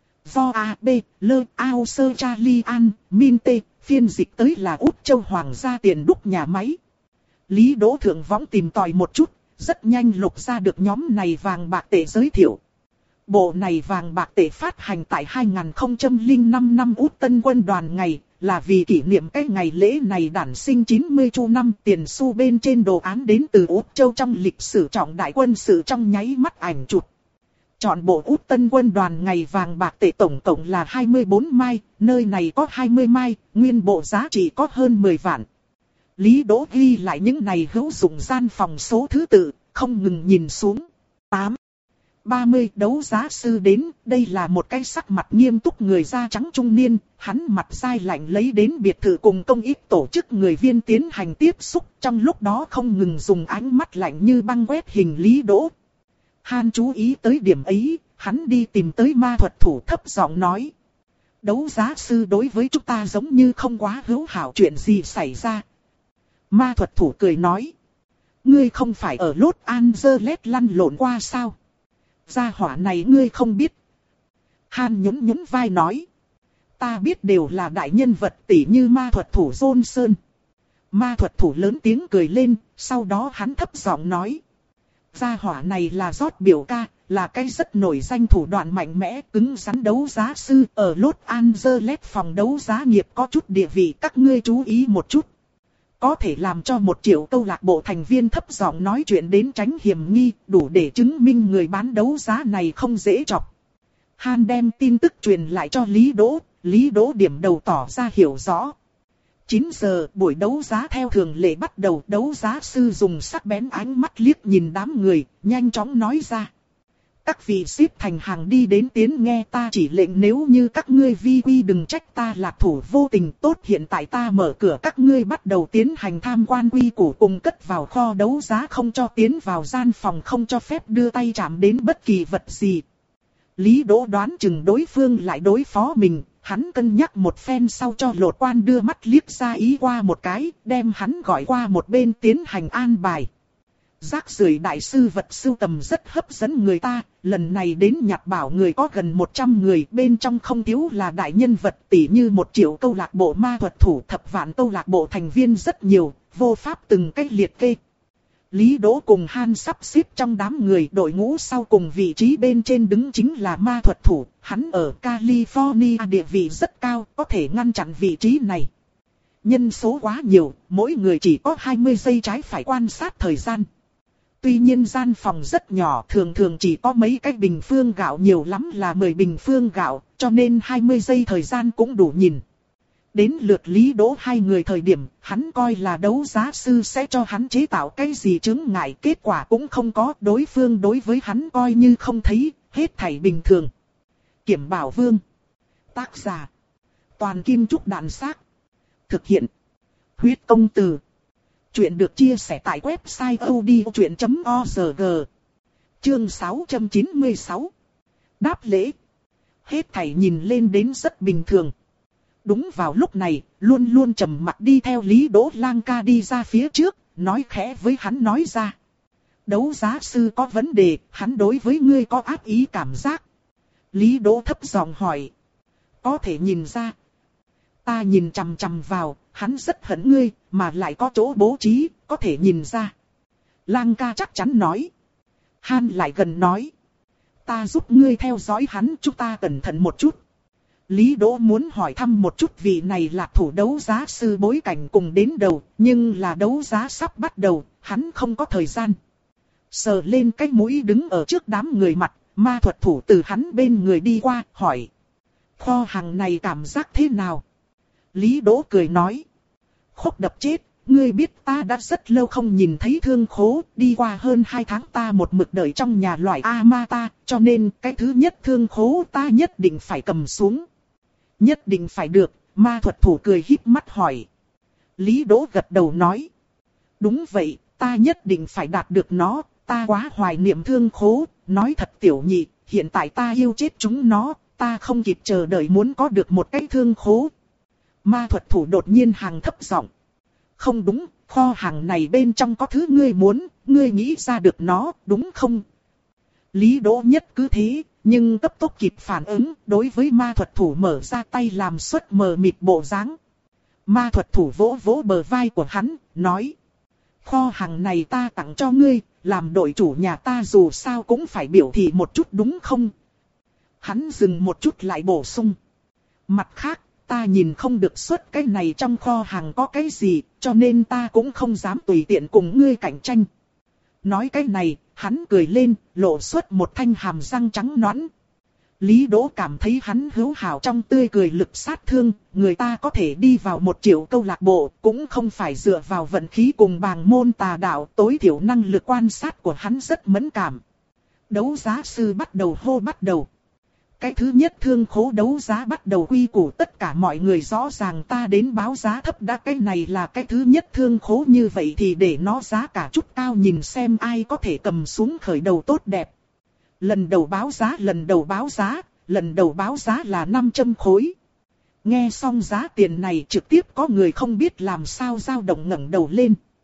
Do A, B, L, Ao, Sơ, Charlie, An, Min, T, phiên dịch tới là Út Châu Hoàng gia tiền đúc nhà máy. Lý Đỗ thượng võng tìm tòi một chút, rất nhanh lục ra được nhóm này vàng bạc tệ giới thiệu. Bộ này vàng bạc tệ phát hành tại hai nghìn không trăm lẻ năm năm Út Tân Quân đoàn ngày, là vì kỷ niệm cái ngày lễ này đản sinh chín mươi chu năm, tiền xu bên trên đồ án đến từ Út Châu trong lịch sử trọng đại quân sự trong nháy mắt ảnh chụp. Chọn bộ Út Tân Quân đoàn ngày vàng bạc tệ tổng cộng là hai mươi bốn mai, nơi này có hai mươi mai, nguyên bộ giá trị có hơn mười vạn. Lý Đỗ ghi lại những này hữu dụng gian phòng số thứ tự, không ngừng nhìn xuống. tám. ba mươi đấu giá sư đến, đây là một cái sắc mặt nghiêm túc người da trắng trung niên, hắn mặt dai lạnh lấy đến biệt thự cùng công ích tổ chức người viên tiến hành tiếp xúc, trong lúc đó không ngừng dùng ánh mắt lạnh như băng quét hình Lý Đỗ. Han chú ý tới điểm ấy, hắn đi tìm tới ma thuật thủ thấp giọng nói. Đấu giá sư đối với chúng ta giống như không quá hữu hảo, chuyện gì xảy ra. Ma thuật thủ cười nói. ngươi không phải ở Los Angeles lăn lộn qua sao? Gia hỏa này ngươi không biết. Han nhún nhún vai nói. Ta biết đều là đại nhân vật tỷ như ma thuật thủ Johnson. Ma thuật thủ lớn tiếng cười lên, sau đó hắn thấp giọng nói. Gia hỏa này là George biểu ca, là cái rất nổi danh thủ đoạn mạnh mẽ, cứng rắn đấu giá sư ở Los Angeles phòng đấu giá nghiệp có chút địa vị, các ngươi chú ý một chút. Có thể làm cho một triệu câu lạc bộ thành viên thấp giọng nói chuyện đến tránh hiểm nghi, đủ để chứng minh người bán đấu giá này không dễ chọc. Han đem tin tức truyền lại cho Lý Đỗ, Lý Đỗ điểm đầu tỏ ra hiểu rõ. chín giờ buổi đấu giá theo thường lệ bắt đầu, đấu giá sư dùng sắc bén ánh mắt liếc nhìn đám người, nhanh chóng nói ra. Các vị xếp thành hàng đi đến tiến nghe ta chỉ lệnh, nếu như các ngươi vi quy đừng trách ta lạc thủ vô tình. Tốt, hiện tại ta mở cửa, các ngươi bắt đầu tiến hành tham quan quy củ cùng cất vào kho đấu giá, không cho tiến vào gian phòng, không cho phép đưa tay chạm đến bất kỳ vật gì. Lý Đỗ đoán chừng đối phương lại đối phó mình, hắn cân nhắc một phen sau cho Lột Quan đưa mắt liếc ra ý qua một cái, đem hắn gọi qua một bên tiến hành an bài. Rác rưởi đại sư vật sưu tầm rất hấp dẫn người ta, lần này đến nhặt bảo người có gần một trăm người, bên trong không thiếu là đại nhân vật tỷ như một triệu câu lạc bộ ma thuật thủ, thập vạn câu lạc bộ thành viên rất nhiều, vô pháp từng cách liệt kê. Lý Đỗ cùng Han sắp xếp trong đám người, đội ngũ sau cùng vị trí bên trên đứng chính là ma thuật thủ, hắn ở California địa vị rất cao, có thể ngăn chặn vị trí này. Nhân số quá nhiều, mỗi người chỉ có hai mươi giây trái phải quan sát thời gian. Tuy nhiên gian phòng rất nhỏ, thường thường chỉ có mấy cái bình phương gạo, nhiều lắm là mười bình phương gạo, cho nên hai mươi giây thời gian cũng đủ nhìn. Đến lượt Lý Đỗ hai người thời điểm, hắn coi là đấu giá sư sẽ cho hắn chế tạo cái gì chướng ngại, kết quả cũng không có, đối phương đối với hắn coi như không thấy, hết thảy bình thường. Kiểm Bảo Vương. Tác giả. Toàn Kim Trúc Đạn Xác. Thực hiện. Huyết Công Từ. Chuyện được chia sẻ tại website odchuyện chấm org. Chương sáu trăm chín mươi sáu. Đáp lễ. Hết thảy nhìn lên đến rất bình thường. Đúng vào lúc này, luôn luôn trầm mặc đi theo Lý Đỗ Lang ca đi ra phía trước, nói khẽ với hắn nói ra. Đấu giá sư có vấn đề, hắn đối với ngươi có ác ý cảm giác. Lý Đỗ thấp giọng hỏi. Có thể nhìn ra. Ta nhìn chằm chằm vào, hắn rất hận ngươi, mà lại có chỗ bố trí, có thể nhìn ra. Lang ca chắc chắn nói. Han lại gần nói. Ta giúp ngươi theo dõi hắn, chúng ta cẩn thận một chút. Lý Đỗ muốn hỏi thăm một chút vị này là thủ đấu giá sư bối cảnh cùng đến đầu, nhưng là đấu giá sắp bắt đầu, hắn không có thời gian. Sờ lên cái mũi đứng ở trước đám người mặt, ma thuật thủ từ hắn bên người đi qua, hỏi. Kho hàng này cảm giác thế nào? Lý Đỗ cười nói. Khúc đập chết, ngươi biết ta đã rất lâu không nhìn thấy thương khố, đi qua hơn hai tháng ta một mực đợi trong nhà loại Amata, cho nên cái thứ nhất thương khố ta nhất định phải cầm xuống. Nhất định phải được, ma thuật thủ cười híp mắt hỏi. Lý Đỗ gật đầu nói. Đúng vậy, ta nhất định phải đạt được nó, ta quá hoài niệm thương khố, nói thật tiểu nhị, hiện tại ta yêu chết chúng nó, ta không kịp chờ đợi muốn có được một cái thương khố. Ma thuật thủ đột nhiên hàng thấp giọng. Không đúng, kho hàng này bên trong có thứ ngươi muốn, ngươi nghĩ ra được nó, đúng không? Lý Đỗ nhất cứ thế, nhưng cấp tốc kịp phản ứng, đối với ma thuật thủ mở ra tay làm xuất mờ mịt bộ dáng. Ma thuật thủ vỗ vỗ bờ vai của hắn, nói. Kho hàng này ta tặng cho ngươi, làm đội chủ nhà ta dù sao cũng phải biểu thị một chút đúng không? Hắn dừng một chút lại bổ sung. Mặt khác, ta nhìn không được xuất cái này trong kho hàng có cái gì, cho nên ta cũng không dám tùy tiện cùng ngươi cạnh tranh. Nói cái này, hắn cười lên, lộ xuất một thanh hàm răng trắng nõn. Lý Đỗ cảm thấy hắn hữu hảo trong tươi cười lực sát thương, người ta có thể đi vào một triệu câu lạc bộ, cũng không phải dựa vào vận khí cùng bàng môn tà đạo, tối thiểu năng lực quan sát của hắn rất mẫn cảm. Đấu giá sư bắt đầu hô bắt đầu. Cái thứ nhất thương khố đấu giá bắt đầu, quy củ tất cả mọi người rõ ràng, ta đến báo giá thấp đã, cái này là cái thứ nhất thương khố, như vậy thì để nó giá cả chút cao nhìn xem ai có thể cầm xuống khởi đầu tốt đẹp. Lần đầu báo giá, lần đầu báo giá, lần đầu báo giá là năm trăm khối. Nghe xong giá tiền này trực tiếp có người không biết làm sao dao động ngẩng đầu lên.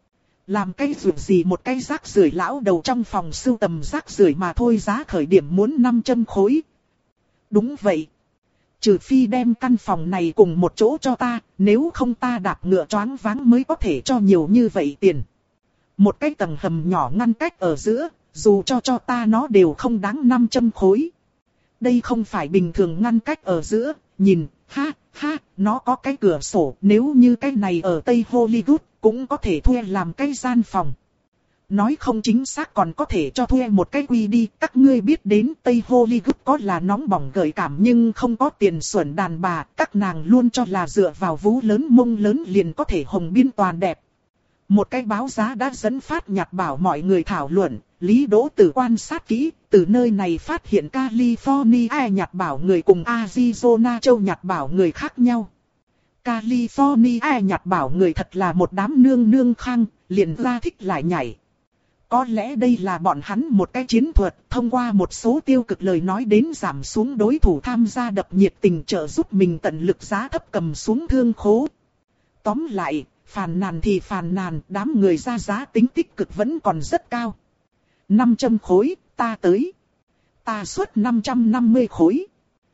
Làm cái dù gì một cái rác rưởi lão đầu trong phòng sưu tầm rác rưởi mà thôi, giá khởi điểm muốn năm trăm khối. Đúng vậy. Trừ phi đem căn phòng này cùng một chỗ cho ta, nếu không ta đạp ngựa choáng váng mới có thể cho nhiều như vậy tiền. Một cái tầng hầm nhỏ ngăn cách ở giữa, dù cho cho ta nó đều không đáng năm trăm khối. Đây không phải bình thường ngăn cách ở giữa, nhìn, ha, ha, nó có cái cửa sổ, nếu như cái này ở Tây Hollywood, cũng có thể thuê làm cái gian phòng. Nói không chính xác còn có thể cho thuê một cái quy đi, các ngươi biết đến Tây Hollywood có là nóng bỏng gợi cảm nhưng không có tiền xuẩn đàn bà, các nàng luôn cho là dựa vào vú lớn mông lớn liền có thể hồng biên toàn đẹp. Một cái báo giá đã dẫn phát Nhật Bảo mọi người thảo luận, Lý Đỗ Tử quan sát kỹ, từ nơi này phát hiện California Nhật Bảo người cùng Arizona châu Nhật Bảo người khác nhau. California Nhật Bảo người thật là một đám nương nương khang, liền ra thích lại nhảy. Có lẽ đây là bọn hắn một cái chiến thuật, thông qua một số tiêu cực lời nói đến giảm xuống đối thủ tham gia đập nhiệt tình trợ giúp mình tận lực giá thấp cầm xuống thương khố. Tóm lại, phàn nàn thì phàn nàn, đám người ra giá tính tích cực vẫn còn rất cao. năm trăm khối, ta tới. Ta xuất năm trăm năm mươi khối.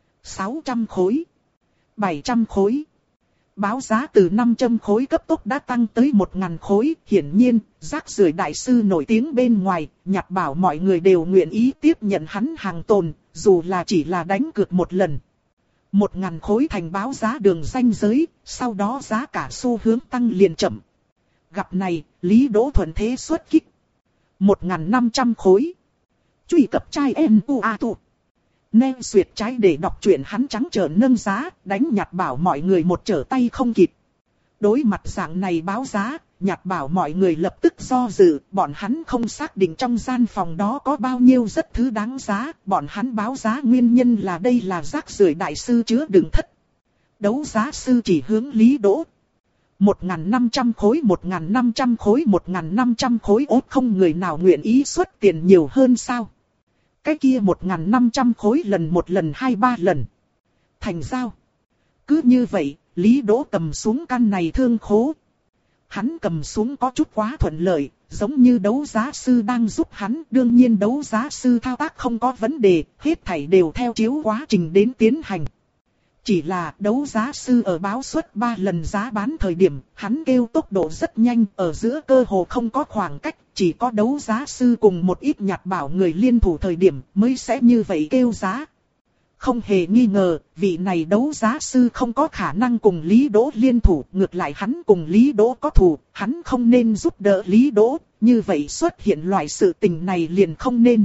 sáu trăm khối. bảy trăm khối. Báo giá từ năm trăm khối cấp tốc đã tăng tới một nghìn khối. Hiển nhiên, rác rưởi đại sư nổi tiếng bên ngoài, Nhật Bảo mọi người đều nguyện ý tiếp nhận hắn hàng tồn, dù là chỉ là đánh cược một lần. Một nghìn khối thành báo giá đường ranh giới, sau đó giá cả xu hướng tăng liền chậm. Gặp này, Lý Đỗ thuận thế xuất kích. một nghìn năm trăm khối. Truy cập trai em u a tu. Nên duyệt trái để đọc truyện hắn trắng trợn nâng giá, đánh Nhật Bảo mọi người một trở tay không kịp. Đối mặt dạng này báo giá, Nhật Bảo mọi người lập tức do dự, bọn hắn không xác định trong gian phòng đó có bao nhiêu rất thứ đáng giá, bọn hắn báo giá nguyên nhân là đây là rác rưởi đại sư chứa đựng thất. Đấu giá sư chỉ hướng Lý Đỗ. một nghìn năm trăm khối, một nghìn năm trăm khối, một nghìn năm trăm khối, ốt không người nào nguyện ý xuất tiền nhiều hơn sao? Cái kia một nghìn năm trăm khối lần một lần hai ba lần. Thành giao. Cứ như vậy, Lý Đỗ cầm xuống căn này thương khố. Hắn cầm xuống có chút quá thuận lợi, giống như đấu giá sư đang giúp hắn. Đương nhiên đấu giá sư thao tác không có vấn đề, hết thảy đều theo chiếu quá trình đến tiến hành. Chỉ là đấu giá sư ở báo suất ba lần giá bán thời điểm, hắn kêu tốc độ rất nhanh, ở giữa cơ hồ không có khoảng cách, chỉ có đấu giá sư cùng một ít Nhật Bảo người liên thủ thời điểm mới sẽ như vậy kêu giá. Không hề nghi ngờ, vị này đấu giá sư không có khả năng cùng Lý Đỗ liên thủ, ngược lại hắn cùng Lý Đỗ có thù, hắn không nên giúp đỡ Lý Đỗ, như vậy xuất hiện loại sự tình này liền không nên.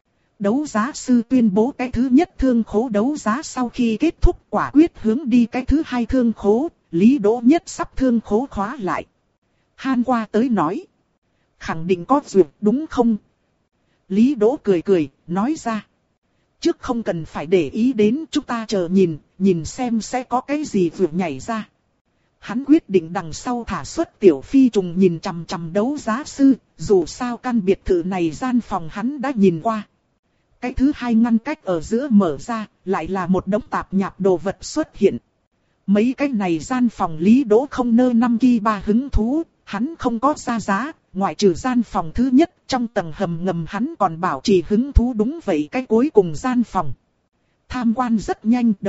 Đấu giá sư tuyên bố cái thứ nhất thương khố đấu giá sau khi kết thúc quả quyết hướng đi cái thứ hai thương khố, Lý Đỗ nhất sắp thương khố khóa lại. Han qua tới nói. Khẳng định có duyệt đúng không? Lý Đỗ cười cười, nói ra. Trước không cần phải để ý đến, chúng ta chờ nhìn, nhìn xem sẽ có cái gì vượt nhảy ra. Hắn quyết định đằng sau thả xuất tiểu phi trùng nhìn chằm chằm đấu giá sư, dù sao căn biệt thự này gian phòng hắn đã nhìn qua. Cái thứ hai ngăn cách ở giữa mở ra, lại là một đống tạp nhạp đồ vật xuất hiện. Mấy cái này gian phòng Lý Đỗ không nơ năm ki ba hứng thú, hắn không có ra giá, ngoại trừ gian phòng thứ nhất, trong tầng hầm ngầm hắn còn bảo trì hứng thú đúng vậy cái cuối cùng gian phòng. Tham quan rất nhanh, đấu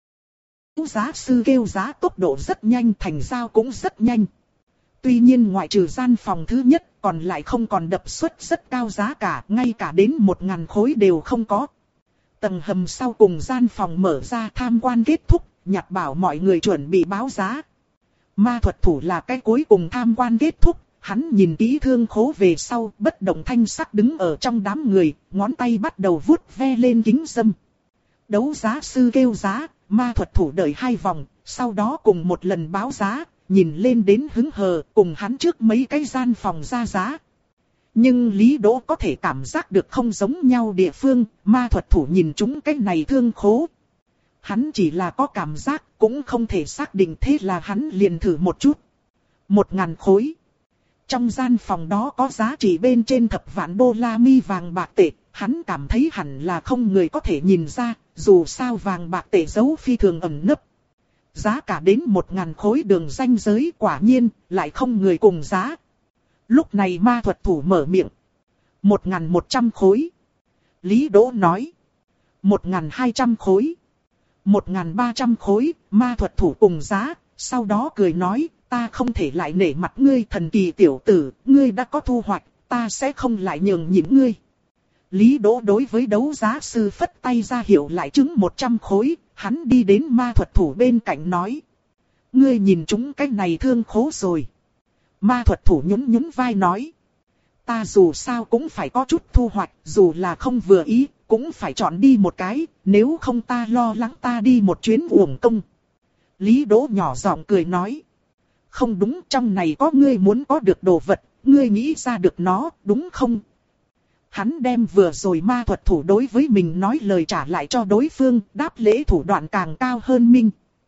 giá sư kêu giá tốc độ rất nhanh, thành giao cũng rất nhanh. Tuy nhiên ngoại trừ gian phòng thứ nhất, còn lại không còn đập suất rất cao giá cả, ngay cả đến một ngàn khối đều không có. Tầng hầm sau cùng gian phòng mở ra tham quan kết thúc, Nhật Bảo mọi người chuẩn bị báo giá. Ma thuật thủ là cái cuối cùng tham quan kết thúc, hắn nhìn kỹ thương khố về sau, bất động thanh sắc đứng ở trong đám người, ngón tay bắt đầu vuốt ve lên kính dâm. Đấu giá sư kêu giá, ma thuật thủ đợi hai vòng, sau đó cùng một lần báo giá. Nhìn lên đến hứng hờ, cùng hắn trước mấy cái gian phòng ra giá. Nhưng Lý Đỗ có thể cảm giác được không giống nhau địa phương, ma thuật thủ nhìn chúng cái này thương khố. Hắn chỉ là có cảm giác, cũng không thể xác định, thế là hắn liền thử một chút. Một ngàn khối. Trong gian phòng đó có giá trị bên trên thập vạn đô la mi vàng bạc tệ, hắn cảm thấy hẳn là không người có thể nhìn ra, dù sao vàng bạc tệ giấu phi thường ẩn nấp. Giá cả đến một ngàn khối đường ranh giới, quả nhiên, lại không người cùng giá. Lúc này ma thuật thủ mở miệng. Một ngàn một trăm khối. Lý Đỗ nói. Một ngàn hai trăm khối. Một ngàn ba trăm khối, ma thuật thủ cùng giá, sau đó cười nói, ta không thể lại nể mặt ngươi thần kỳ tiểu tử, ngươi đã có thu hoạch, ta sẽ không lại nhường nhịn ngươi. Lý Đỗ đối với đấu giá sư phất tay ra hiệu lại chứng một trăm khối, hắn đi đến ma thuật thủ bên cạnh nói. Ngươi nhìn chúng cái này thương khố rồi. Ma thuật thủ nhún nhún vai nói. Ta dù sao cũng phải có chút thu hoạch, dù là không vừa ý, cũng phải chọn đi một cái, nếu không ta lo lắng ta đi một chuyến uổng công. Lý Đỗ nhỏ giọng cười nói. Không đúng, trong này có ngươi muốn có được đồ vật, ngươi nghĩ ra được nó, đúng không? Hắn đem vừa rồi ma thuật thủ đối với mình nói lời trả lại cho đối phương, đáp lễ thủ đoạn càng cao hơn minh.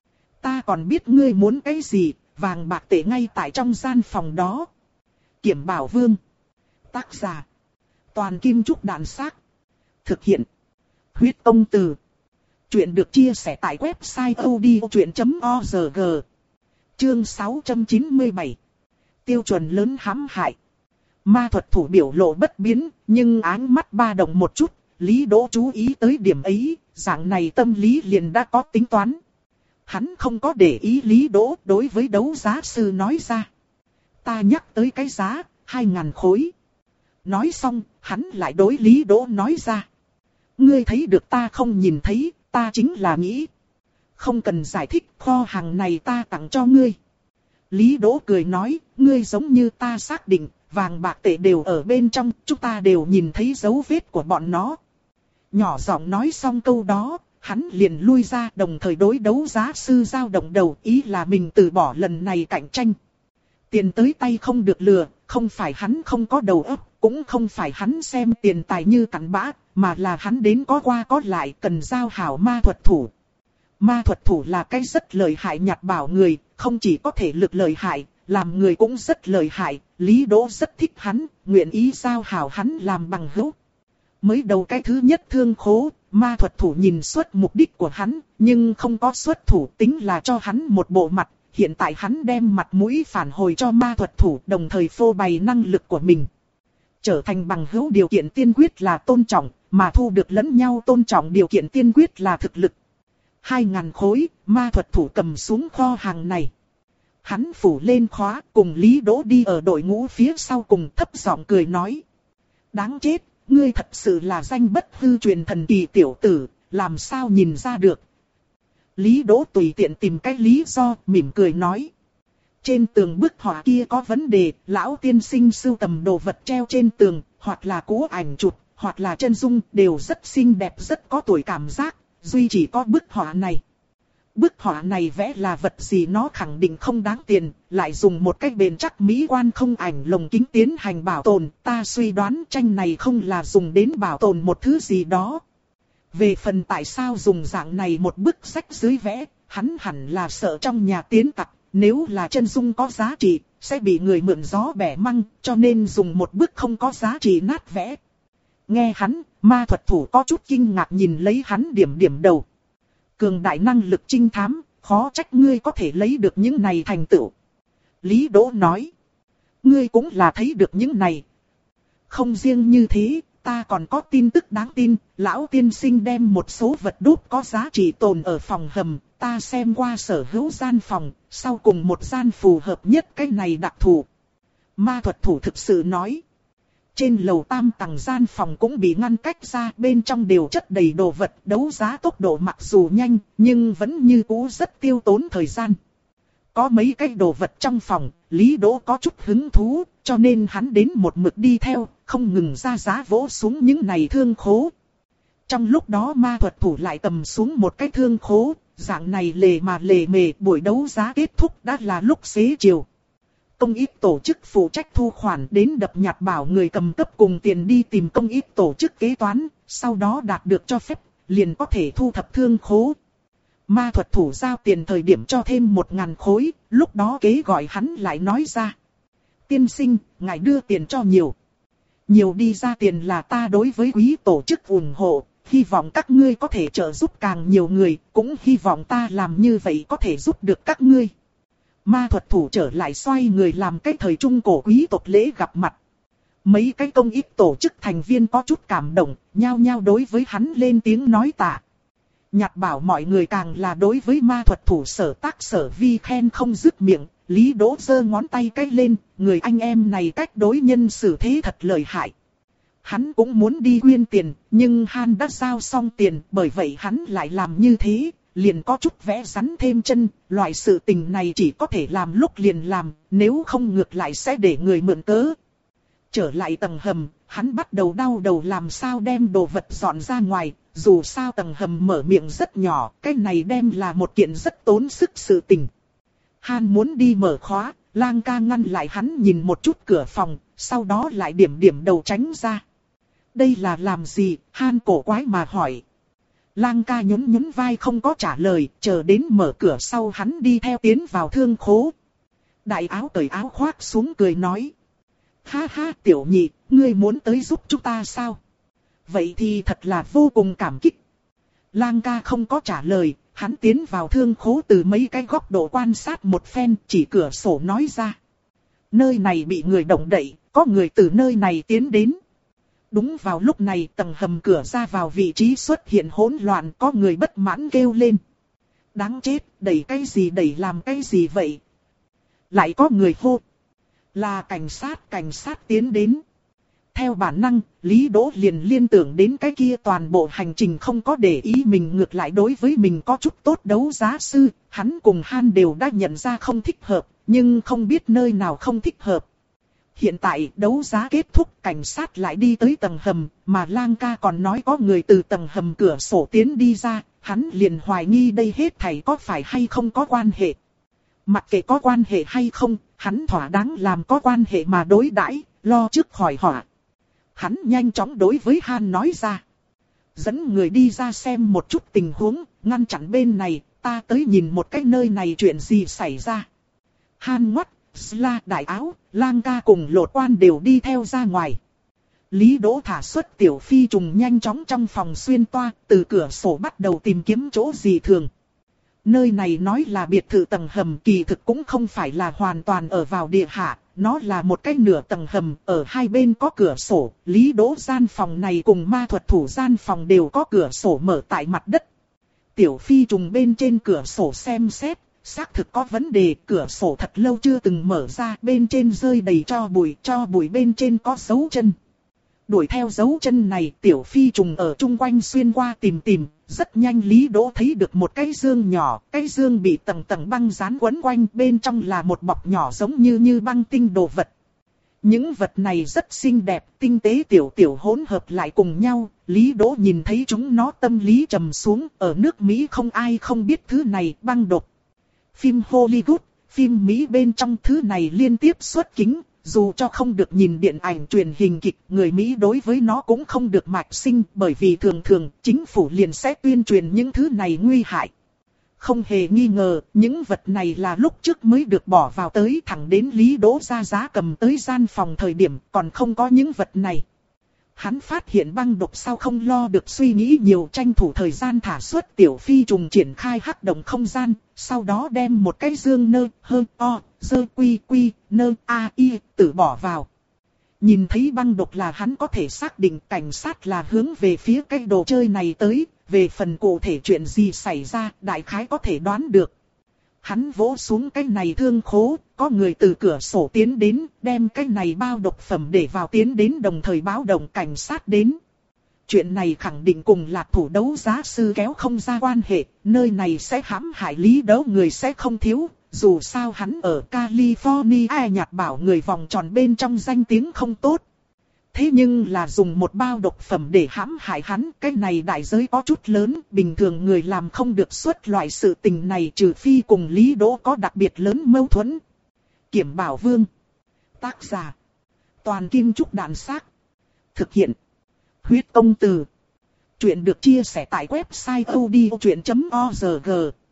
Ta còn biết ngươi muốn cái gì, vàng bạc tệ ngay tại trong gian phòng đó. Kiểm Bảo Vương. Tác giả. Toàn Kim Trúc Đạn Xác. Thực hiện. Huyết Công Từ. Chuyện được chia sẻ tại website odchuyện chấm org. Chương sáu trăm chín mươi bảy. Tiêu chuẩn lớn hãm hại. Ma thuật thủ biểu lộ bất biến, nhưng áng mắt ba động một chút, Lý Đỗ chú ý tới điểm ấy, dạng này tâm lý liền đã có tính toán. Hắn không có để ý Lý Đỗ đối với đấu giá sư nói ra. Ta nhắc tới cái giá, hai ngàn khối. Nói xong, hắn lại đối Lý Đỗ nói ra. Ngươi thấy được ta không nhìn thấy, ta chính là nghĩ. Không cần giải thích, kho hàng này ta tặng cho ngươi. Lý Đỗ cười nói, ngươi giống như ta xác định, vàng bạc tệ đều ở bên trong, chúng ta đều nhìn thấy dấu vết của bọn nó. Nhỏ giọng nói xong câu đó, hắn liền lui ra, đồng thời đối đấu giá sư dao động đầu, ý là mình từ bỏ lần này cạnh tranh. Tiền tới tay không được lừa, không phải hắn không có đầu óc, cũng không phải hắn xem tiền tài như cặn bã, mà là hắn đến có qua có lại cần giao hảo ma thuật thủ. Ma thuật thủ là cái rất lợi hại nhặt bảo người, không chỉ có thể lực lợi hại, làm người cũng rất lợi hại, Lý Đỗ rất thích hắn, nguyện ý giao hảo hắn làm bằng hữu. Mới đầu cái thứ nhất thương khố, ma thuật thủ nhìn xuất mục đích của hắn, nhưng không có xuất thủ, tính là cho hắn một bộ mặt. Hiện tại hắn đem mặt mũi phản hồi cho ma thuật thủ, đồng thời phô bày năng lực của mình. Trở thành bằng hữu điều kiện tiên quyết là tôn trọng, mà thu được lẫn nhau tôn trọng điều kiện tiên quyết là thực lực. Hai ngàn khối, ma thuật thủ cầm xuống kho hàng này. Hắn phủ lên khóa, cùng Lý Đỗ đi ở đội ngũ phía sau cùng, thấp giọng cười nói. Đáng chết, ngươi thật sự là danh bất hư truyền thần kỳ tiểu tử, làm sao nhìn ra được. Lý Đỗ tùy tiện tìm cái lý do, mỉm cười nói. Trên tường bức họa kia có vấn đề, lão tiên sinh sưu tầm đồ vật treo trên tường, hoặc là cũ ảnh chụp, hoặc là chân dung, đều rất xinh đẹp, rất có tuổi cảm giác, duy chỉ có bức họa này. Bức họa này vẽ là vật gì nó khẳng định không đáng tiền, lại dùng một cách bền chắc mỹ quan không ảnh lồng kính tiến hành bảo tồn, ta suy đoán tranh này không là dùng đến bảo tồn một thứ gì đó. Về phần tại sao dùng dạng này một bức sách dưới vẽ, hắn hẳn là sợ trong nhà tiến tặc, nếu là chân dung có giá trị, sẽ bị người mượn gió bẻ măng, cho nên dùng một bức không có giá trị nát vẽ. Nghe hắn, ma thuật thủ có chút kinh ngạc nhìn lấy hắn điểm điểm đầu. Cường đại năng lực trinh thám, khó trách ngươi có thể lấy được những này thành tựu. Lý Đỗ nói, ngươi cũng là thấy được những này. Không riêng như thế, ta còn có tin tức đáng tin, lão tiên sinh đem một số vật đúc có giá trị tồn ở phòng hầm, ta xem qua sở hữu gian phòng, sau cùng một gian phù hợp nhất cái này đặc thù. Ma thuật thủ thực sự nói. Trên lầu tam tầng gian phòng cũng bị ngăn cách ra, bên trong đều chất đầy đồ vật, đấu giá tốc độ mặc dù nhanh, nhưng vẫn như cũ rất tiêu tốn thời gian. Có mấy cái đồ vật trong phòng, Lý Đỗ có chút hứng thú, cho nên hắn đến một mực đi theo, không ngừng ra giá vỗ xuống những này thương khố. Trong lúc đó ma thuật thủ lại cầm xuống một cái thương khố, dạng này lề mà lề mề, buổi đấu giá kết thúc đã là lúc xế chiều. Công ích tổ chức phụ trách thu khoản đến đập nhặt bảo người cầm cấp cùng tiền đi tìm công ích tổ chức kế toán, sau đó đạt được cho phép, liền có thể thu thập thương khố. Ma thuật thủ giao tiền thời điểm cho thêm một ngàn khối, lúc đó kế gọi hắn lại nói ra. Tiên sinh, ngài đưa tiền cho nhiều. Nhiều đi ra tiền là ta đối với quý tổ chức ủng hộ, hy vọng các ngươi có thể trợ giúp càng nhiều người, cũng hy vọng ta làm như vậy có thể giúp được các ngươi. ma thuật thủ trở lại xoay người làm cái thời trung cổ quý tộc lễ gặp mặt. Mấy cái công ích tổ chức thành viên có chút cảm động, nhao nhao đối với hắn lên tiếng nói tạ. Nhạc bảo mọi người càng là đối với ma thuật thủ Sở Tác Sở Vi khen không dứt miệng. Lý Đỗ giơ ngón tay cái lên, người anh em này cách đối nhân xử thế thật lợi hại. Hắn cũng muốn đi quyên tiền, nhưng Han đã giao xong tiền, bởi vậy hắn lại làm như thế, liền có chút vẽ rắn thêm chân. Loại sự tình này chỉ có thể làm lúc liền làm, nếu không ngược lại sẽ để người mượn cớ. Trở lại tầng hầm, hắn bắt đầu đau đầu làm sao đem đồ vật dọn ra ngoài. Dù sao tầng hầm mở miệng rất nhỏ, cái này đem là một kiện rất tốn sức sự tình. Han muốn đi mở khóa, Lang ca ngăn lại hắn nhìn một chút cửa phòng, sau đó lại điểm điểm đầu tránh ra. Đây là làm gì? Han cổ quái mà hỏi. Lang ca nhún nhún vai không có trả lời, chờ đến mở cửa sau hắn đi theo tiến vào thương khố. Đại áo cởi áo khoác xuống cười nói. Ha ha tiểu nhị, ngươi muốn tới giúp chúng ta sao? Vậy thì thật là vô cùng cảm kích. Lang ca không có trả lời, hắn tiến vào thương khố từ mấy cái góc độ quan sát một phen, chỉ cửa sổ nói ra. Nơi này bị người động đậy, có người từ nơi này tiến đến. Đúng vào lúc này tầng hầm cửa ra vào vị trí xuất hiện hỗn loạn, có người bất mãn kêu lên. Đáng chết, đẩy cái gì đẩy làm cái gì vậy? Lại có người hô. Là cảnh sát, cảnh sát tiến đến. Theo bản năng, Lý Đỗ liền liên tưởng đến cái kia toàn bộ hành trình không có để ý mình ngược lại đối với mình có chút tốt đấu giá sư. Hắn cùng Han đều đã nhận ra không thích hợp, nhưng không biết nơi nào không thích hợp. Hiện tại đấu giá kết thúc, cảnh sát lại đi tới tầng hầm, mà Lang ca còn nói có người từ tầng hầm cửa sổ tiến đi ra, hắn liền hoài nghi đây hết thảy có phải hay không có quan hệ. Mặc kệ có quan hệ hay không, hắn thỏa đáng làm có quan hệ mà đối đãi, lo trước khỏi họa. Hắn nhanh chóng đối với Han nói ra. Dẫn người đi ra xem một chút tình huống, ngăn chặn bên này, ta tới nhìn một cái nơi này chuyện gì xảy ra. Han ngoắt, Sla đại áo, Lang ca cùng Lột Quan đều đi theo ra ngoài. Lý Đỗ thả xuất tiểu phi trùng nhanh chóng trong phòng xuyên toa, từ cửa sổ bắt đầu tìm kiếm chỗ gì thường. Nơi này nói là biệt thự tầng hầm, kỳ thực cũng không phải là hoàn toàn ở vào địa hạ, nó là một cái nửa tầng hầm, ở hai bên có cửa sổ. Lý Đỗ gian phòng này cùng ma thuật thủ gian phòng đều có cửa sổ mở tại mặt đất. Tiểu phi trùng bên trên cửa sổ xem xét, xác thực có vấn đề, cửa sổ thật lâu chưa từng mở ra, bên trên rơi đầy tro bụi, tro bụi bên trên có dấu chân. Đuổi theo dấu chân này, tiểu phi trùng ở chung quanh xuyên qua tìm tìm, rất nhanh Lý Đỗ thấy được một cái dương nhỏ, cái dương bị tầng tầng băng dán quấn quanh, bên trong là một bọc nhỏ giống như như băng tinh đồ vật. Những vật này rất xinh đẹp, tinh tế tiểu tiểu hỗn hợp lại cùng nhau, Lý Đỗ nhìn thấy chúng nó tâm lý trầm xuống, ở nước Mỹ không ai không biết thứ này, băng độc. Phim Hollywood, phim Mỹ bên trong thứ này liên tiếp xuất kính. Dù cho không được nhìn điện ảnh truyền hình kịch, người Mỹ đối với nó cũng không được mạch sinh, bởi vì thường thường chính phủ liền sẽ tuyên truyền những thứ này nguy hại. Không hề nghi ngờ, những vật này là lúc trước mới được bỏ vào tới, thẳng đến Lý Đỗ ra giá cầm tới gian phòng thời điểm còn không có những vật này. Hắn phát hiện băng độc sau không lo được suy nghĩ nhiều, tranh thủ thời gian thả xuất tiểu phi trùng triển khai hắc động không gian, sau đó đem một cái dương nơ, hơ, o, dơ quy quy, nơ, a, y, tử bỏ vào. Nhìn thấy băng độc là hắn có thể xác định cảnh sát là hướng về phía cái đồ chơi này tới, về phần cụ thể chuyện gì xảy ra, đại khái có thể đoán được. Hắn vỗ xuống cái này thương khố, có người từ cửa sổ tiến đến, đem cái này bao độc phẩm để vào tiến đến, đồng thời báo động cảnh sát đến. Chuyện này khẳng định cùng là thủ đấu giá sư kéo không ra quan hệ, nơi này sẽ hãm hại Lý Đỗ người sẽ không thiếu, dù sao hắn ở California nhạt bảo người vòng tròn bên trong danh tiếng không tốt. Thế nhưng là dùng một bao độc phẩm để hãm hại hắn, cái này đại giới có chút lớn, bình thường người làm không được xuất loại sự tình này, trừ phi cùng Lý Đỗ có đặc biệt lớn mâu thuẫn. Kiểm Bảo Vương. Tác giả. Toàn Kim Trúc Đạn Xác. Thực hiện. Huyết Công Từ. Chuyện được chia sẻ tại website odchuyện chấm org.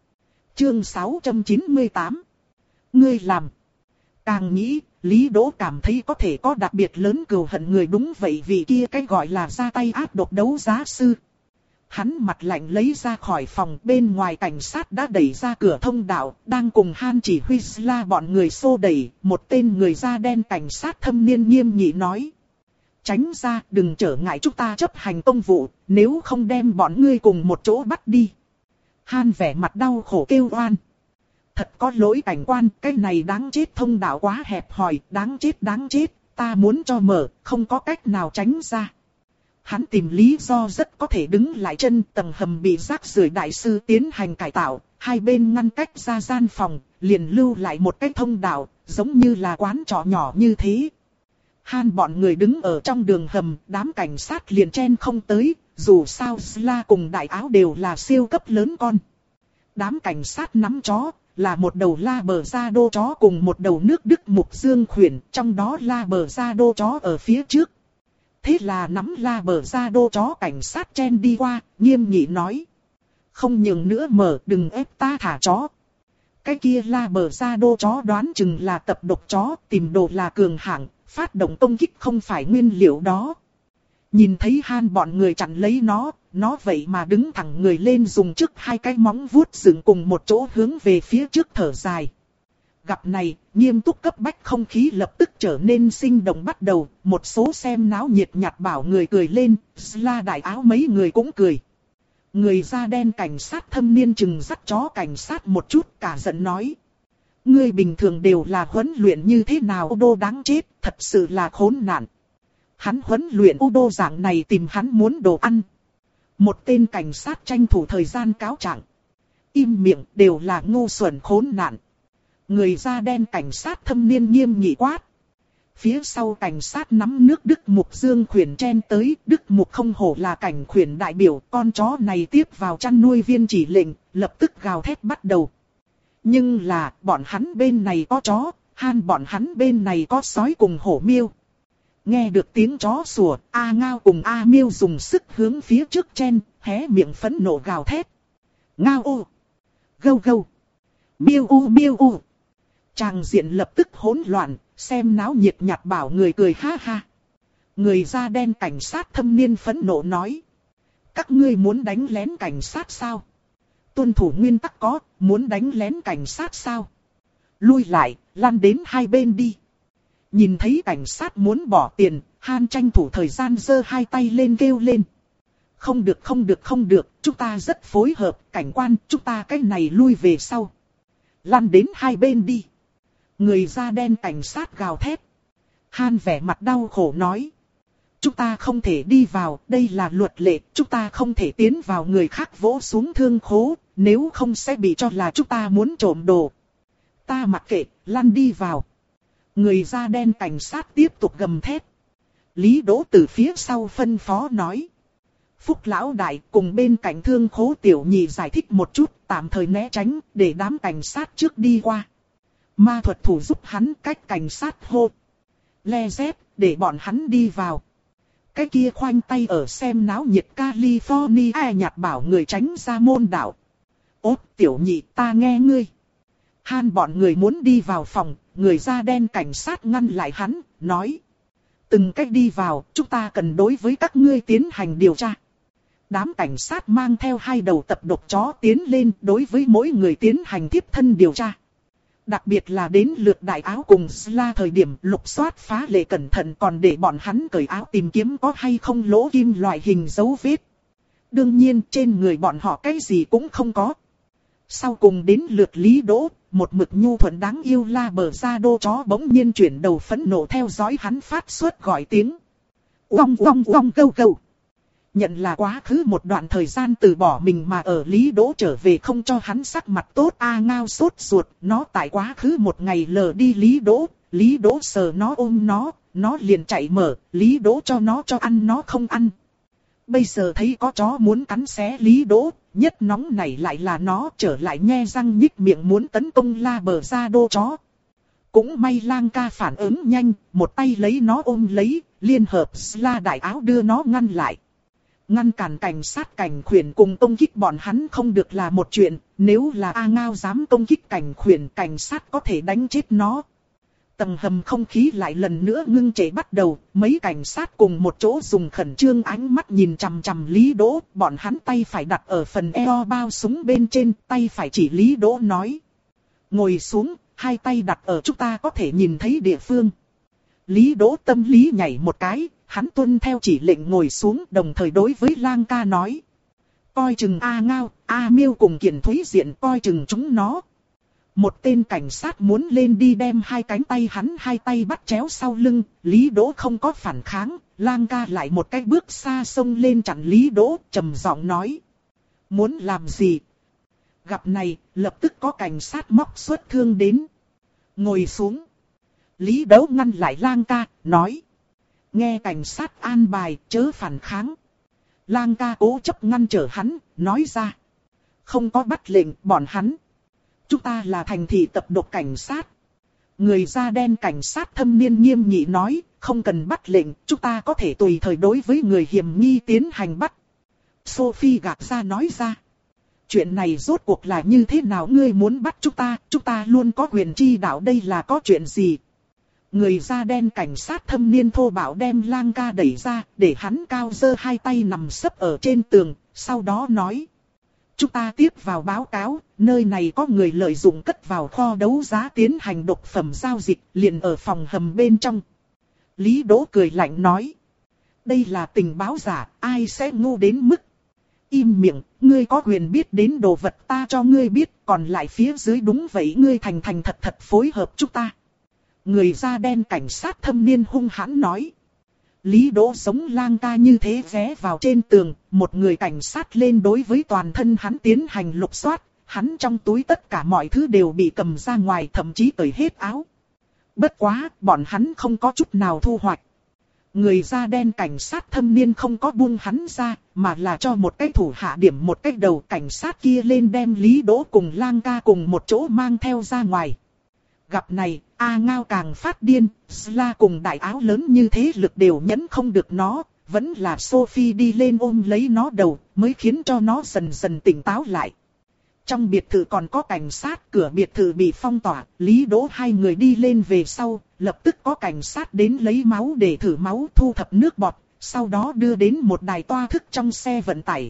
Chương sáu trăm chín mươi tám. Ngươi làm. Càng nghĩ, Lý Đỗ cảm thấy có thể có đặc biệt lớn cừu hận người, đúng vậy, vì kia cái gọi là ra tay ác độc đấu giá sư. Hắn mặt lạnh lấy ra khỏi phòng, bên ngoài cảnh sát đã đẩy ra cửa thông đạo, đang cùng Han chỉ huy Sla bọn người xô đẩy, một tên người da đen cảnh sát thâm niên nghiêm nghị nói. Tránh ra, đừng trở ngại chúng ta chấp hành công vụ, nếu không đem bọn ngươi cùng một chỗ bắt đi. Han vẻ mặt đau khổ kêu oan. Thật có lỗi cảnh quan, cái này đáng chết, thông đạo quá hẹp hòi, đáng chết đáng chết, ta muốn cho mở, không có cách nào tránh ra. Hắn tìm lý do rất có thể đứng lại chân, tầng hầm bị rác rưởi đại sư tiến hành cải tạo, hai bên ngăn cách ra gian phòng, liền lưu lại một cái thông đạo, giống như là quán trọ nhỏ như thế. Han bọn người đứng ở trong đường hầm, đám cảnh sát liền chen không tới, dù sao Sla cùng đại áo đều là siêu cấp lớn con. Đám cảnh sát nắm chó, là một đầu La Bờ Ra Đô chó cùng một đầu nước Đức Mục Dương khuyển, trong đó La Bờ Ra Đô chó ở phía trước. Thế là nắm La Bờ Ra Đô chó cảnh sát chen đi qua, nghiêm nghị nói. Không nhường nữa mở, đừng ép ta thả chó. Cái kia La Bờ Ra Đô chó đoán chừng là tập độc chó, tìm đồ là cường hạng, phát động công kích không phải nguyên liệu đó. Nhìn thấy Han bọn người chặn lấy nó, nó vậy mà đứng thẳng người lên dùng trước hai cái móng vuốt dựng cùng một chỗ hướng về phía trước thở dài. Gặp này, nghiêm túc cấp bách không khí lập tức trở nên sinh động bắt đầu, một số xem náo nhiệt nhạt bảo người cười lên, Sla đại áo mấy người cũng cười. Người da đen cảnh sát thâm niên chừng dắt chó cảnh sát một chút cả giận nói. Ngươi bình thường đều là huấn luyện như thế nào Udo đáng chết, thật sự là khốn nạn. Hắn huấn luyện Udo dạng này tìm hắn muốn đồ ăn. Một tên cảnh sát tranh thủ thời gian cáo trạng. Im miệng, đều là ngu xuẩn khốn nạn. Người da đen cảnh sát thâm niên nghiêm nghị quát. Phía sau cảnh sát nắm nước Đức Mục Dương khuyển chen tới, Đức Mục không hổ là cảnh khuyển đại biểu, con chó này tiếp vào chăn nuôi viên chỉ lệnh, lập tức gào thét bắt đầu. Nhưng là, bọn hắn bên này có chó, Han bọn hắn bên này có sói cùng hổ miêu. Nghe được tiếng chó sủa, A Ngao cùng A Miêu dùng sức hướng phía trước chen, hé miệng phẫn nộ gào thét. Ngao ô! Gâu gâu! Miêu u miêu u! Tràng diện lập tức hỗn loạn, xem náo nhiệt nhạt bảo người cười ha ha. Người da đen cảnh sát thâm niên phẫn nộ nói. Các ngươi muốn đánh lén cảnh sát sao? Tuân thủ nguyên tắc có, muốn đánh lén cảnh sát sao? Lui lại, lăn đến hai bên đi. Nhìn thấy cảnh sát muốn bỏ tiền, Han tranh thủ thời gian giơ hai tay lên kêu lên. Không được không được không được, chúng ta rất phối hợp, cảnh quan, chúng ta cái này lui về sau. Lăn đến hai bên đi. Người da đen cảnh sát gào thét. Han vẻ mặt đau khổ nói. Chúng ta không thể đi vào, đây là luật lệ, chúng ta không thể tiến vào người khác vỗ xuống thương khố, nếu không sẽ bị cho là chúng ta muốn trộm đồ. Ta mặc kệ, lăn đi vào. Người da đen cảnh sát tiếp tục gầm thét. Lý Đỗ từ phía sau phân phó nói. Phúc lão đại cùng bên cạnh thương khố tiểu nhị giải thích một chút, tạm thời né tránh, để đám cảnh sát trước đi qua. Ma thuật thủ giúp hắn cách cảnh sát hô. Le dép, để bọn hắn đi vào. Cái kia khoanh tay ở xem náo nhiệt California nhạt bảo người tránh ra môn đạo. Ốt tiểu nhị ta nghe ngươi. Han bọn người muốn đi vào phòng, người da đen cảnh sát ngăn lại hắn, nói. Từng cách đi vào, chúng ta cần đối với các ngươi tiến hành điều tra. Đám cảnh sát mang theo hai đầu tập độc chó tiến lên đối với mỗi người tiến hành tiếp thân điều tra. Đặc biệt là đến lượt đại áo cùng Sla thời điểm lục soát phá lệ cẩn thận còn để bọn hắn cởi áo tìm kiếm có hay không lỗ kim loại hình dấu vết. Đương nhiên trên người bọn họ cái gì cũng không có. Sau cùng đến lượt Lý Đỗ, một mực nhu thuận đáng yêu La Bờ Ra Đô chó bỗng nhiên chuyển đầu phẫn nộ theo dõi hắn phát xuất gọi tiếng. Uong uong uong câu câu. Nhận là quá khứ một đoạn thời gian từ bỏ mình mà ở Lý Đỗ trở về không cho hắn sắc mặt tốt. A Ngao sốt ruột, nó tại quá khứ một ngày lờ đi Lý Đỗ, Lý Đỗ sờ nó ôm nó, nó liền chạy mở, Lý Đỗ cho nó cho ăn nó không ăn. Bây giờ thấy có chó muốn cắn xé Lý Đỗ, nhất nóng này lại là nó trở lại nhe răng nhích miệng muốn tấn công La Bờ Ra Đô chó. Cũng may Lang ca phản ứng nhanh, một tay lấy nó ôm lấy, liên hợp Sla đại áo đưa nó ngăn lại. Ngăn cản cảnh sát cảnh khuyển cùng công kích bọn hắn không được là một chuyện, nếu là A Ngao dám công kích cảnh khuyển cảnh sát có thể đánh chết nó. Tầng hầm không khí lại lần nữa ngưng trệ bắt đầu, mấy cảnh sát cùng một chỗ dùng khẩn trương ánh mắt nhìn chằm chằm Lý Đỗ, bọn hắn tay phải đặt ở phần eo bao súng bên trên, tay phải chỉ Lý Đỗ nói. Ngồi xuống, hai tay đặt ở chúng ta có thể nhìn thấy địa phương. Lý Đỗ tâm lý nhảy một cái, hắn tuân theo chỉ lệnh ngồi xuống, đồng thời đối với Lang ca nói. Coi chừng A Ngao, A Miêu cùng Kiền Thúy Diện coi chừng chúng nó. Một tên cảnh sát muốn lên đi đem hai cánh tay hắn hai tay bắt chéo sau lưng, Lý Đỗ không có phản kháng, Lang ca lại một cái bước xa xông lên chặn Lý Đỗ, trầm giọng nói. Muốn làm gì? Gặp này, lập tức có cảnh sát móc xuất thương đến. Ngồi xuống. Lý Đỗ ngăn lại Lang ca, nói. Nghe cảnh sát an bài, chớ phản kháng. Lang ca cố chấp ngăn trở hắn, nói ra. Không có bắt lệnh, bọn hắn. Chúng ta là thành thị tập độc cảnh sát. Người da đen cảnh sát thâm niên nghiêm nghị nói, không cần bắt lệnh, chúng ta có thể tùy thời đối với người hiểm nghi tiến hành bắt. Sophie gạt ra nói ra. Chuyện này rốt cuộc là như thế nào, ngươi muốn bắt chúng ta, chúng ta luôn có quyền chi đạo, đây là có chuyện gì? Người da đen cảnh sát thâm niên thô bạo đem Lang ca đẩy ra, để hắn cao giơ hai tay nằm sấp ở trên tường, sau đó nói. Chúng ta tiếp vào báo cáo, nơi này có người lợi dụng cất vào kho đấu giá tiến hành độc phẩm giao dịch, liền ở phòng hầm bên trong. Lý Đỗ cười lạnh nói. Đây là tình báo giả, ai sẽ ngu đến mức. Im miệng, ngươi có quyền biết đến đồ vật ta cho ngươi biết, còn lại phía dưới đúng vậy ngươi thành thành thật thật phối hợp chúng ta. Người da đen cảnh sát thâm niên hung hãn nói. Lý Đỗ giống Lang ca như thế ghé vào trên tường, một người cảnh sát lên đối với toàn thân hắn tiến hành lục soát, hắn trong túi tất cả mọi thứ đều bị cầm ra ngoài, thậm chí cởi hết áo. Bất quá, bọn hắn không có chút nào thu hoạch. Người da đen cảnh sát thâm niên không có buông hắn ra, mà là cho một cái thủ hạ điểm một cái đầu, cảnh sát kia lên đem Lý Đỗ cùng Lang ca cùng một chỗ mang theo ra ngoài. Gặp này, A Ngao càng phát điên, Sla cùng đại áo lớn như thế lực đều nhẫn không được nó, vẫn là Sophie đi lên ôm lấy nó đầu, mới khiến cho nó dần dần tỉnh táo lại. Trong biệt thự còn có cảnh sát, cửa biệt thự bị phong tỏa, Lý Đỗ hai người đi lên về sau, lập tức có cảnh sát đến lấy máu để thử máu, thu thập nước bọt, sau đó đưa đến một đài toa thức trong xe vận tải.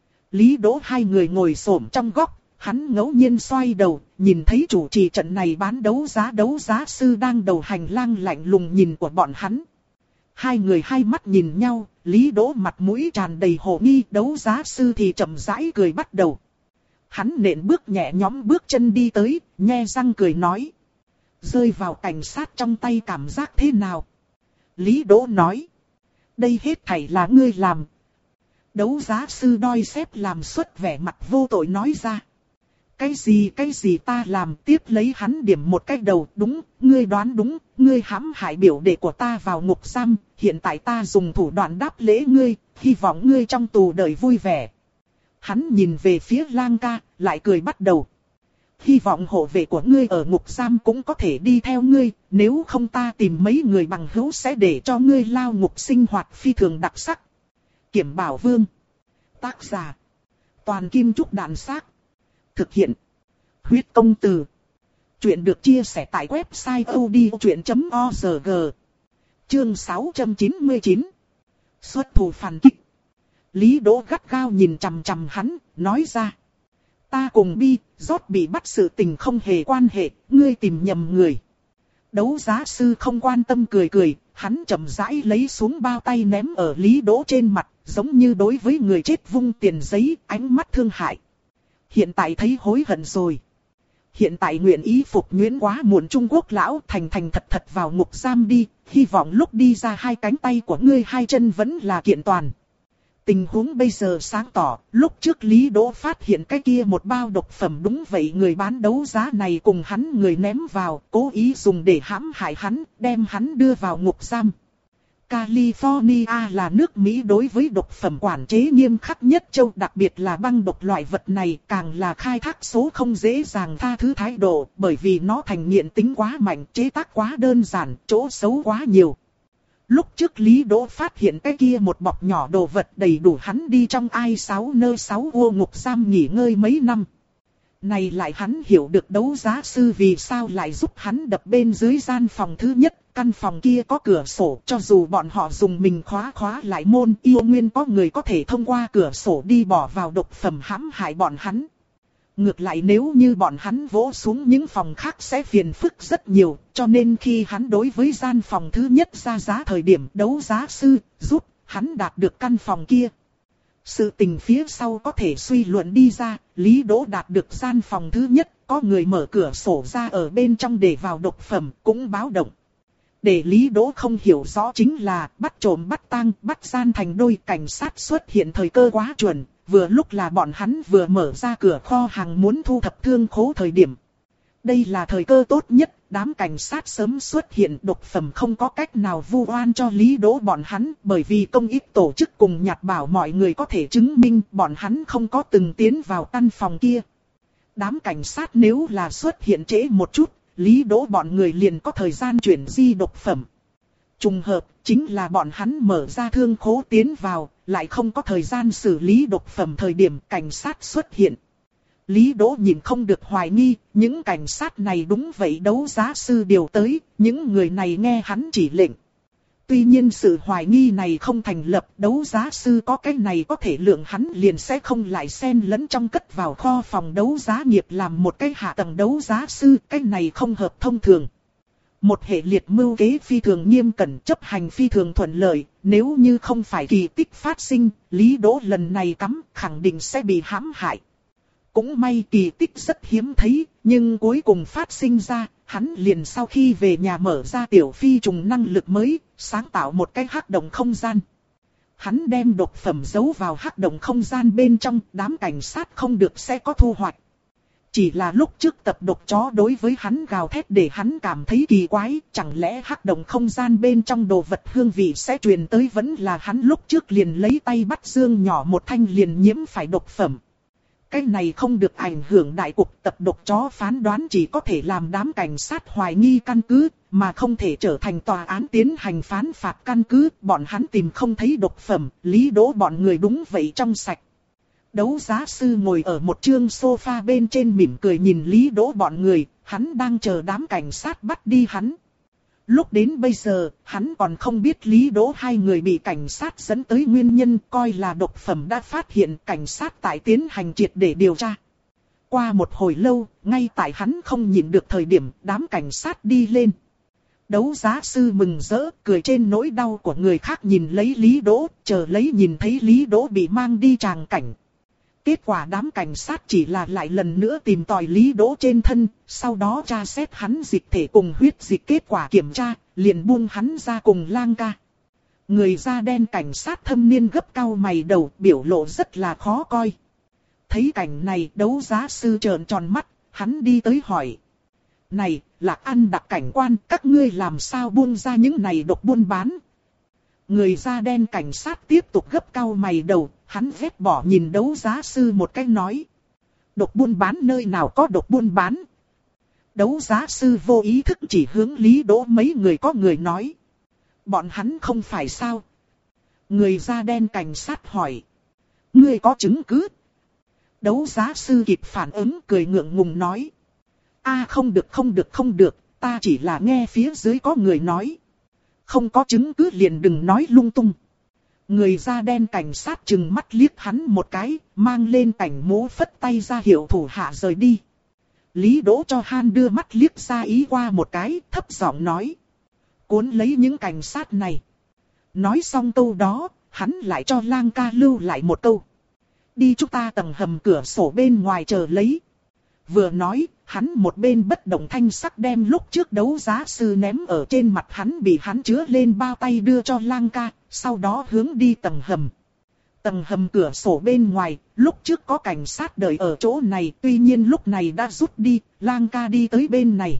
Lý Đỗ hai người ngồi xổm trong góc. Hắn ngẫu nhiên xoay đầu, nhìn thấy chủ trì trận này bán đấu giá đấu giá sư đang đầu hành lang lạnh lùng nhìn của bọn hắn. Hai người hai mắt nhìn nhau, Lý Đỗ mặt mũi tràn đầy hồ nghi, đấu giá sư thì chậm rãi cười bắt đầu. Hắn nện bước nhẹ nhõm bước chân đi tới, nhe răng cười nói. Rơi vào cảnh sát trong tay cảm giác thế nào? Lý Đỗ nói. Đây hết thảy là ngươi làm. Đấu giá sư đoi xếp làm xuất vẻ mặt vô tội nói ra. Cái gì cái gì ta làm, tiếp lấy hắn điểm một cái đầu, đúng, ngươi đoán đúng, ngươi hãm hại biểu đệ của ta vào ngục giam, hiện tại ta dùng thủ đoạn đáp lễ ngươi, hy vọng ngươi trong tù đời vui vẻ. Hắn nhìn về phía Lang ca, lại cười bắt đầu. Hy vọng hộ vệ của ngươi ở ngục giam cũng có thể đi theo ngươi, nếu không ta tìm mấy người bằng hữu sẽ để cho ngươi lao ngục sinh hoạt phi thường đặc sắc. Kiểm Bảo Vương. Tác giả. Toàn Kim Trúc Đàn Xác. Thực hiện. Huyết Công Từ. Chuyện được chia sẻ tại website odchuyện chấm org. Chương sáu trăm chín mươi chín. Xuất thủ phản kích. Lý Đỗ gắt gao nhìn chằm chằm hắn, nói ra. Ta cùng Bi, Rốt bị bắt sự tình không hề quan hệ, ngươi tìm nhầm người. Đấu giá sư không quan tâm cười cười, hắn chậm rãi lấy xuống bao tay ném ở Lý Đỗ trên mặt, giống như đối với người chết vung tiền giấy, ánh mắt thương hại. Hiện tại thấy hối hận rồi. Hiện tại nguyện ý phục nhuyễn quá muộn, Trung Quốc lão thành thành thật thật vào ngục giam đi, hy vọng lúc đi ra hai cánh tay của ngươi hai chân vẫn là kiện toàn. Tình huống bây giờ sáng tỏ, lúc trước Lý Đỗ phát hiện cái kia một bao độc phẩm, đúng vậy người bán đấu giá này cùng hắn người ném vào, cố ý dùng để hãm hại hắn, đem hắn đưa vào ngục giam. California là nước Mỹ đối với độc phẩm quản chế nghiêm khắc nhất châu, đặc biệt là băng độc loại vật này càng là khai thác số không dễ dàng tha thứ thái độ, bởi vì nó thành nghiện tính quá mạnh, chế tác quá đơn giản, chỗ xấu quá nhiều. Lúc trước Lý Đỗ phát hiện cái kia một bọc nhỏ đồ vật đầy đủ hắn đi trong ai sáu nơi sáu ô ngục giam nghỉ ngơi mấy năm. Này lại hắn hiểu được đấu giá sư vì sao lại giúp hắn đập bên dưới gian phòng thứ nhất. Căn phòng kia có cửa sổ, cho dù bọn họ dùng mình khóa khóa lại môn, yêu nguyên có người có thể thông qua cửa sổ đi bỏ vào độc phẩm hãm hại bọn hắn. Ngược lại nếu như bọn hắn vỗ xuống những phòng khác sẽ phiền phức rất nhiều, cho nên khi hắn đối với gian phòng thứ nhất ra giá thời điểm đấu giá sư, giúp hắn đạt được căn phòng kia. Sự tình phía sau có thể suy luận đi ra, Lý Đỗ đạt được gian phòng thứ nhất, có người mở cửa sổ ra ở bên trong để vào độc phẩm, cũng báo động. Để Lý Đỗ không hiểu rõ chính là bắt trộm bắt tang bắt gian thành đôi, cảnh sát xuất hiện thời cơ quá chuẩn, vừa lúc là bọn hắn vừa mở ra cửa kho hàng muốn thu thập thương khố thời điểm. Đây là thời cơ tốt nhất, đám cảnh sát sớm xuất hiện, độc phẩm không có cách nào vu oan cho Lý Đỗ bọn hắn, bởi vì công ích tổ chức cùng nhặt bảo mọi người có thể chứng minh bọn hắn không có từng tiến vào căn phòng kia. Đám cảnh sát nếu là xuất hiện trễ một chút, Lý Đỗ bọn người liền có thời gian chuyển di độc phẩm. Trùng hợp, chính là bọn hắn mở ra thương khố tiến vào, lại không có thời gian xử lý độc phẩm thời điểm cảnh sát xuất hiện. Lý Đỗ nhìn không được hoài nghi, những cảnh sát này đúng vậy đấu giá sư điều tới, những người này nghe hắn chỉ lệnh. Tuy nhiên sự hoài nghi này không thành lập, đấu giá sư có cái này có thể lượng hắn liền sẽ không lại xen lẫn trong cất vào kho phòng đấu giá nghiệp làm một cái hạ tầng đấu giá sư, cái này không hợp thông thường. Một hệ liệt mưu kế phi thường nghiêm cẩn, chấp hành phi thường thuận lợi, nếu như không phải kỳ tích phát sinh, Lý Đỗ lần này cắm khẳng định sẽ bị hãm hại. Cũng may kỳ tích rất hiếm thấy, nhưng cuối cùng phát sinh ra, hắn liền sau khi về nhà mở ra tiểu phi trùng năng lực mới, sáng tạo một cái hắc động không gian. Hắn đem độc phẩm giấu vào hắc động không gian bên trong, đám cảnh sát không được sẽ có thu hoạch. Chỉ là lúc trước tập độc chó đối với hắn gào thét để hắn cảm thấy kỳ quái, chẳng lẽ hắc động không gian bên trong đồ vật hương vị sẽ truyền tới, vẫn là hắn lúc trước liền lấy tay bắt xương nhỏ một thanh liền nhiễm phải độc phẩm. Cái này không được ảnh hưởng đại cục, tập độc chó phán đoán chỉ có thể làm đám cảnh sát hoài nghi căn cứ, mà không thể trở thành tòa án tiến hành phán phạt căn cứ, bọn hắn tìm không thấy độc phẩm, Lý Đỗ bọn người đúng vậy trong sạch. Đấu giá sư ngồi ở một chương sofa bên trên mỉm cười nhìn Lý Đỗ bọn người, hắn đang chờ đám cảnh sát bắt đi hắn. Lúc đến bây giờ, hắn còn không biết Lý Đỗ hai người bị cảnh sát dẫn tới nguyên nhân, coi là độc phẩm đã phát hiện, cảnh sát tại tiến hành triệt để điều tra. Qua một hồi lâu, ngay tại hắn không nhịn được thời điểm, đám cảnh sát đi lên. Đấu giá sư mừng rỡ, cười trên nỗi đau của người khác nhìn lấy Lý Đỗ, chờ lấy nhìn thấy Lý Đỗ bị mang đi tràng cảnh. Kết quả đám cảnh sát chỉ là lại lần nữa tìm tòi Lý Đỗ trên thân, sau đó tra xét hắn dịch thể cùng huyết dịch, kết quả kiểm tra, liền buông hắn ra cùng Lang ca. Người da đen cảnh sát thâm niên gấp cau mày đầu, biểu lộ rất là khó coi. Thấy cảnh này, đấu giá sư trợn tròn mắt, hắn đi tới hỏi. Này, Lạc Ăn đặc cảnh quan, các ngươi làm sao buông ra những này độc buôn bán? Người da đen cảnh sát tiếp tục gấp cau mày đầu, hắn ghét bỏ nhìn đấu giá sư một cách nói. Độc buôn bán nơi nào có độc buôn bán? Đấu giá sư vô ý thức chỉ hướng Lý Đỗ mấy người có người nói. Bọn hắn không phải sao? Người da đen cảnh sát hỏi. Ngươi có chứng cứ? Đấu giá sư kịp phản ứng cười ngượng ngùng nói. A không được không được không được, ta chỉ là nghe phía dưới có người nói. Không có chứng cứ liền đừng nói lung tung. Người da đen cảnh sát chừng mắt liếc hắn một cái, mang lên cảnh mũ phất tay ra hiệu thủ hạ rời đi. Lý Đỗ cho han đưa mắt liếc ra ý qua một cái, thấp giọng nói. Cuốn lấy những cảnh sát này. Nói xong câu đó, hắn lại cho Lang ca lưu lại một câu. Đi chúng ta tầng hầm cửa sổ bên ngoài chờ lấy. Vừa nói, hắn một bên bất động thanh sắc đem lúc trước đấu giá sư ném ở trên mặt hắn bị hắn chứa lên bao tay đưa cho Lang ca, sau đó hướng đi tầng hầm. Tầng hầm cửa sổ bên ngoài, lúc trước có cảnh sát đợi ở chỗ này, tuy nhiên lúc này đã rút đi, Lang ca đi tới bên này.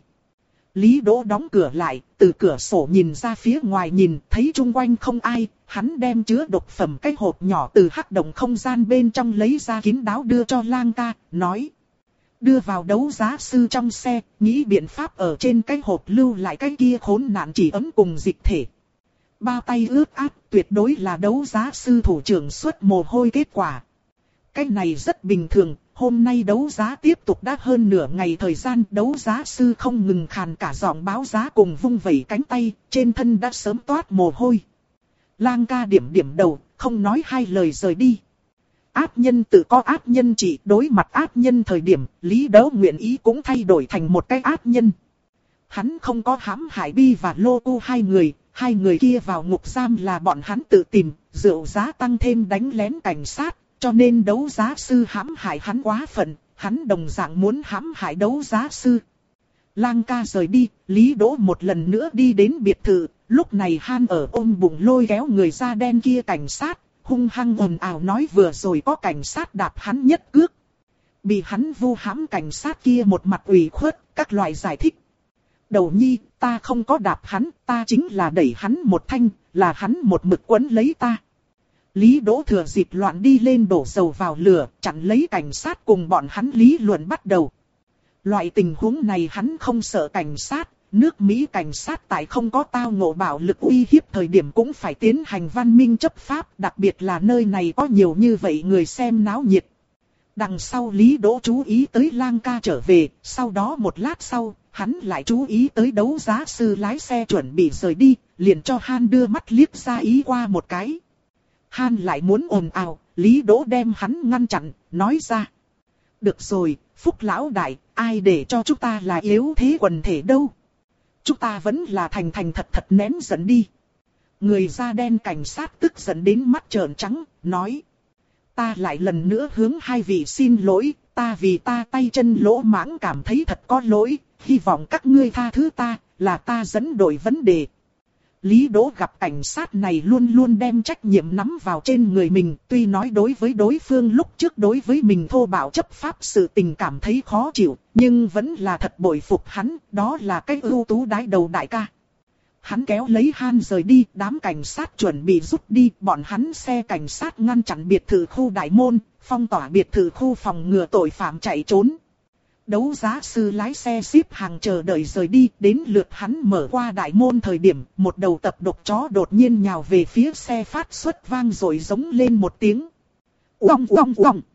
Lý Đỗ đóng cửa lại, từ cửa sổ nhìn ra phía ngoài nhìn, thấy chung quanh không ai, hắn đem chứa độc phẩm cái hộp nhỏ từ hắc động không gian bên trong lấy ra kín đáo đưa cho Lang ca, nói. Đưa vào đấu giá sư trong xe, nghĩ biện pháp ở trên cái hộp lưu lại cái kia khốn nạn chỉ ấm cùng dịch thể. Bao tay ướt át, tuyệt đối là đấu giá sư thủ trưởng xuất mồ hôi kết quả. Cái này rất bình thường, Hôm nay đấu giá tiếp tục đã hơn nửa ngày thời gian, đấu giá sư không ngừng khàn cả giọng báo giá cùng vung vẩy cánh tay, trên thân đã sớm toát mồ hôi. Lang ca điểm điểm đầu, không nói hai lời rời đi. Ác nhân tự có ác nhân trị, đối mặt ác nhân thời điểm, Lý Đấu nguyện ý cũng thay đổi thành một cái ác nhân. Hắn không có hãm hại Bi và Lô Tu hai người, hai người kia vào ngục giam là bọn hắn tự tìm, rượu giá tăng thêm đánh lén cảnh sát, cho nên đấu giá sư hãm hại hắn quá phận, hắn đồng dạng muốn hãm hại đấu giá sư. Lang ca rời đi, Lý Đỗ một lần nữa đi đến biệt thự, lúc này Han ở ôm bụng lôi kéo người da đen kia cảnh sát, hung hăng ồn ào nói vừa rồi có cảnh sát đạp hắn nhất cước. Bị hắn vu hãm cảnh sát kia một mặt ủy khuất, các loại giải thích. Đầu nhi, ta không có đạp hắn, ta chính là đẩy hắn một thanh, là hắn một mực quấn lấy ta. Lý Đỗ thừa dịp loạn đi lên đổ dầu vào lửa, chặn lấy cảnh sát cùng bọn hắn lý luận bắt đầu. Loại tình huống này hắn không sợ cảnh sát, nước Mỹ cảnh sát tại không có tao ngộ bạo lực uy hiếp thời điểm cũng phải tiến hành văn minh chấp pháp, đặc biệt là nơi này có nhiều như vậy người xem náo nhiệt. Đằng sau Lý Đỗ chú ý tới Lang ca trở về, sau đó một lát sau, hắn lại chú ý tới đấu giá sư lái xe chuẩn bị rời đi, liền cho Han đưa mắt liếc ra ý qua một cái. Han lại muốn ồn ào, Lý Đỗ đem hắn ngăn chặn, nói ra. Được rồi, Phúc lão đại, ai để cho chúng ta là yếu thế quần thể đâu. Chúng ta vẫn là thành thành thật thật nén giận đi. Người da đen cảnh sát tức giận đến mắt trợn trắng, nói. Ta lại lần nữa hướng hai vị xin lỗi, ta vì ta tay chân lỗ mãng cảm thấy thật có lỗi, hy vọng các ngươi tha thứ ta, là ta dẫn đổi vấn đề. Lý Đỗ gặp cảnh sát này luôn luôn đem trách nhiệm nắm vào trên người mình, tuy nói đối với đối phương lúc trước đối với mình thô bạo chấp pháp sự tình cảm thấy khó chịu, nhưng vẫn là thật bội phục hắn, đó là cái ưu tú đái đầu đại ca. Hắn kéo lấy Han rời đi, đám cảnh sát chuẩn bị rút đi, bọn hắn xe cảnh sát ngăn chặn biệt thự khu đại môn, phong tỏa biệt thự khu phòng ngừa tội phạm chạy trốn. Đấu giá sư lái xe xếp hàng chờ đợi rời đi, đến lượt hắn mở qua đại môn thời điểm, một đầu tập độc chó đột nhiên nhào về phía xe phát xuất vang rồi giống lên một tiếng. Uong uong uong.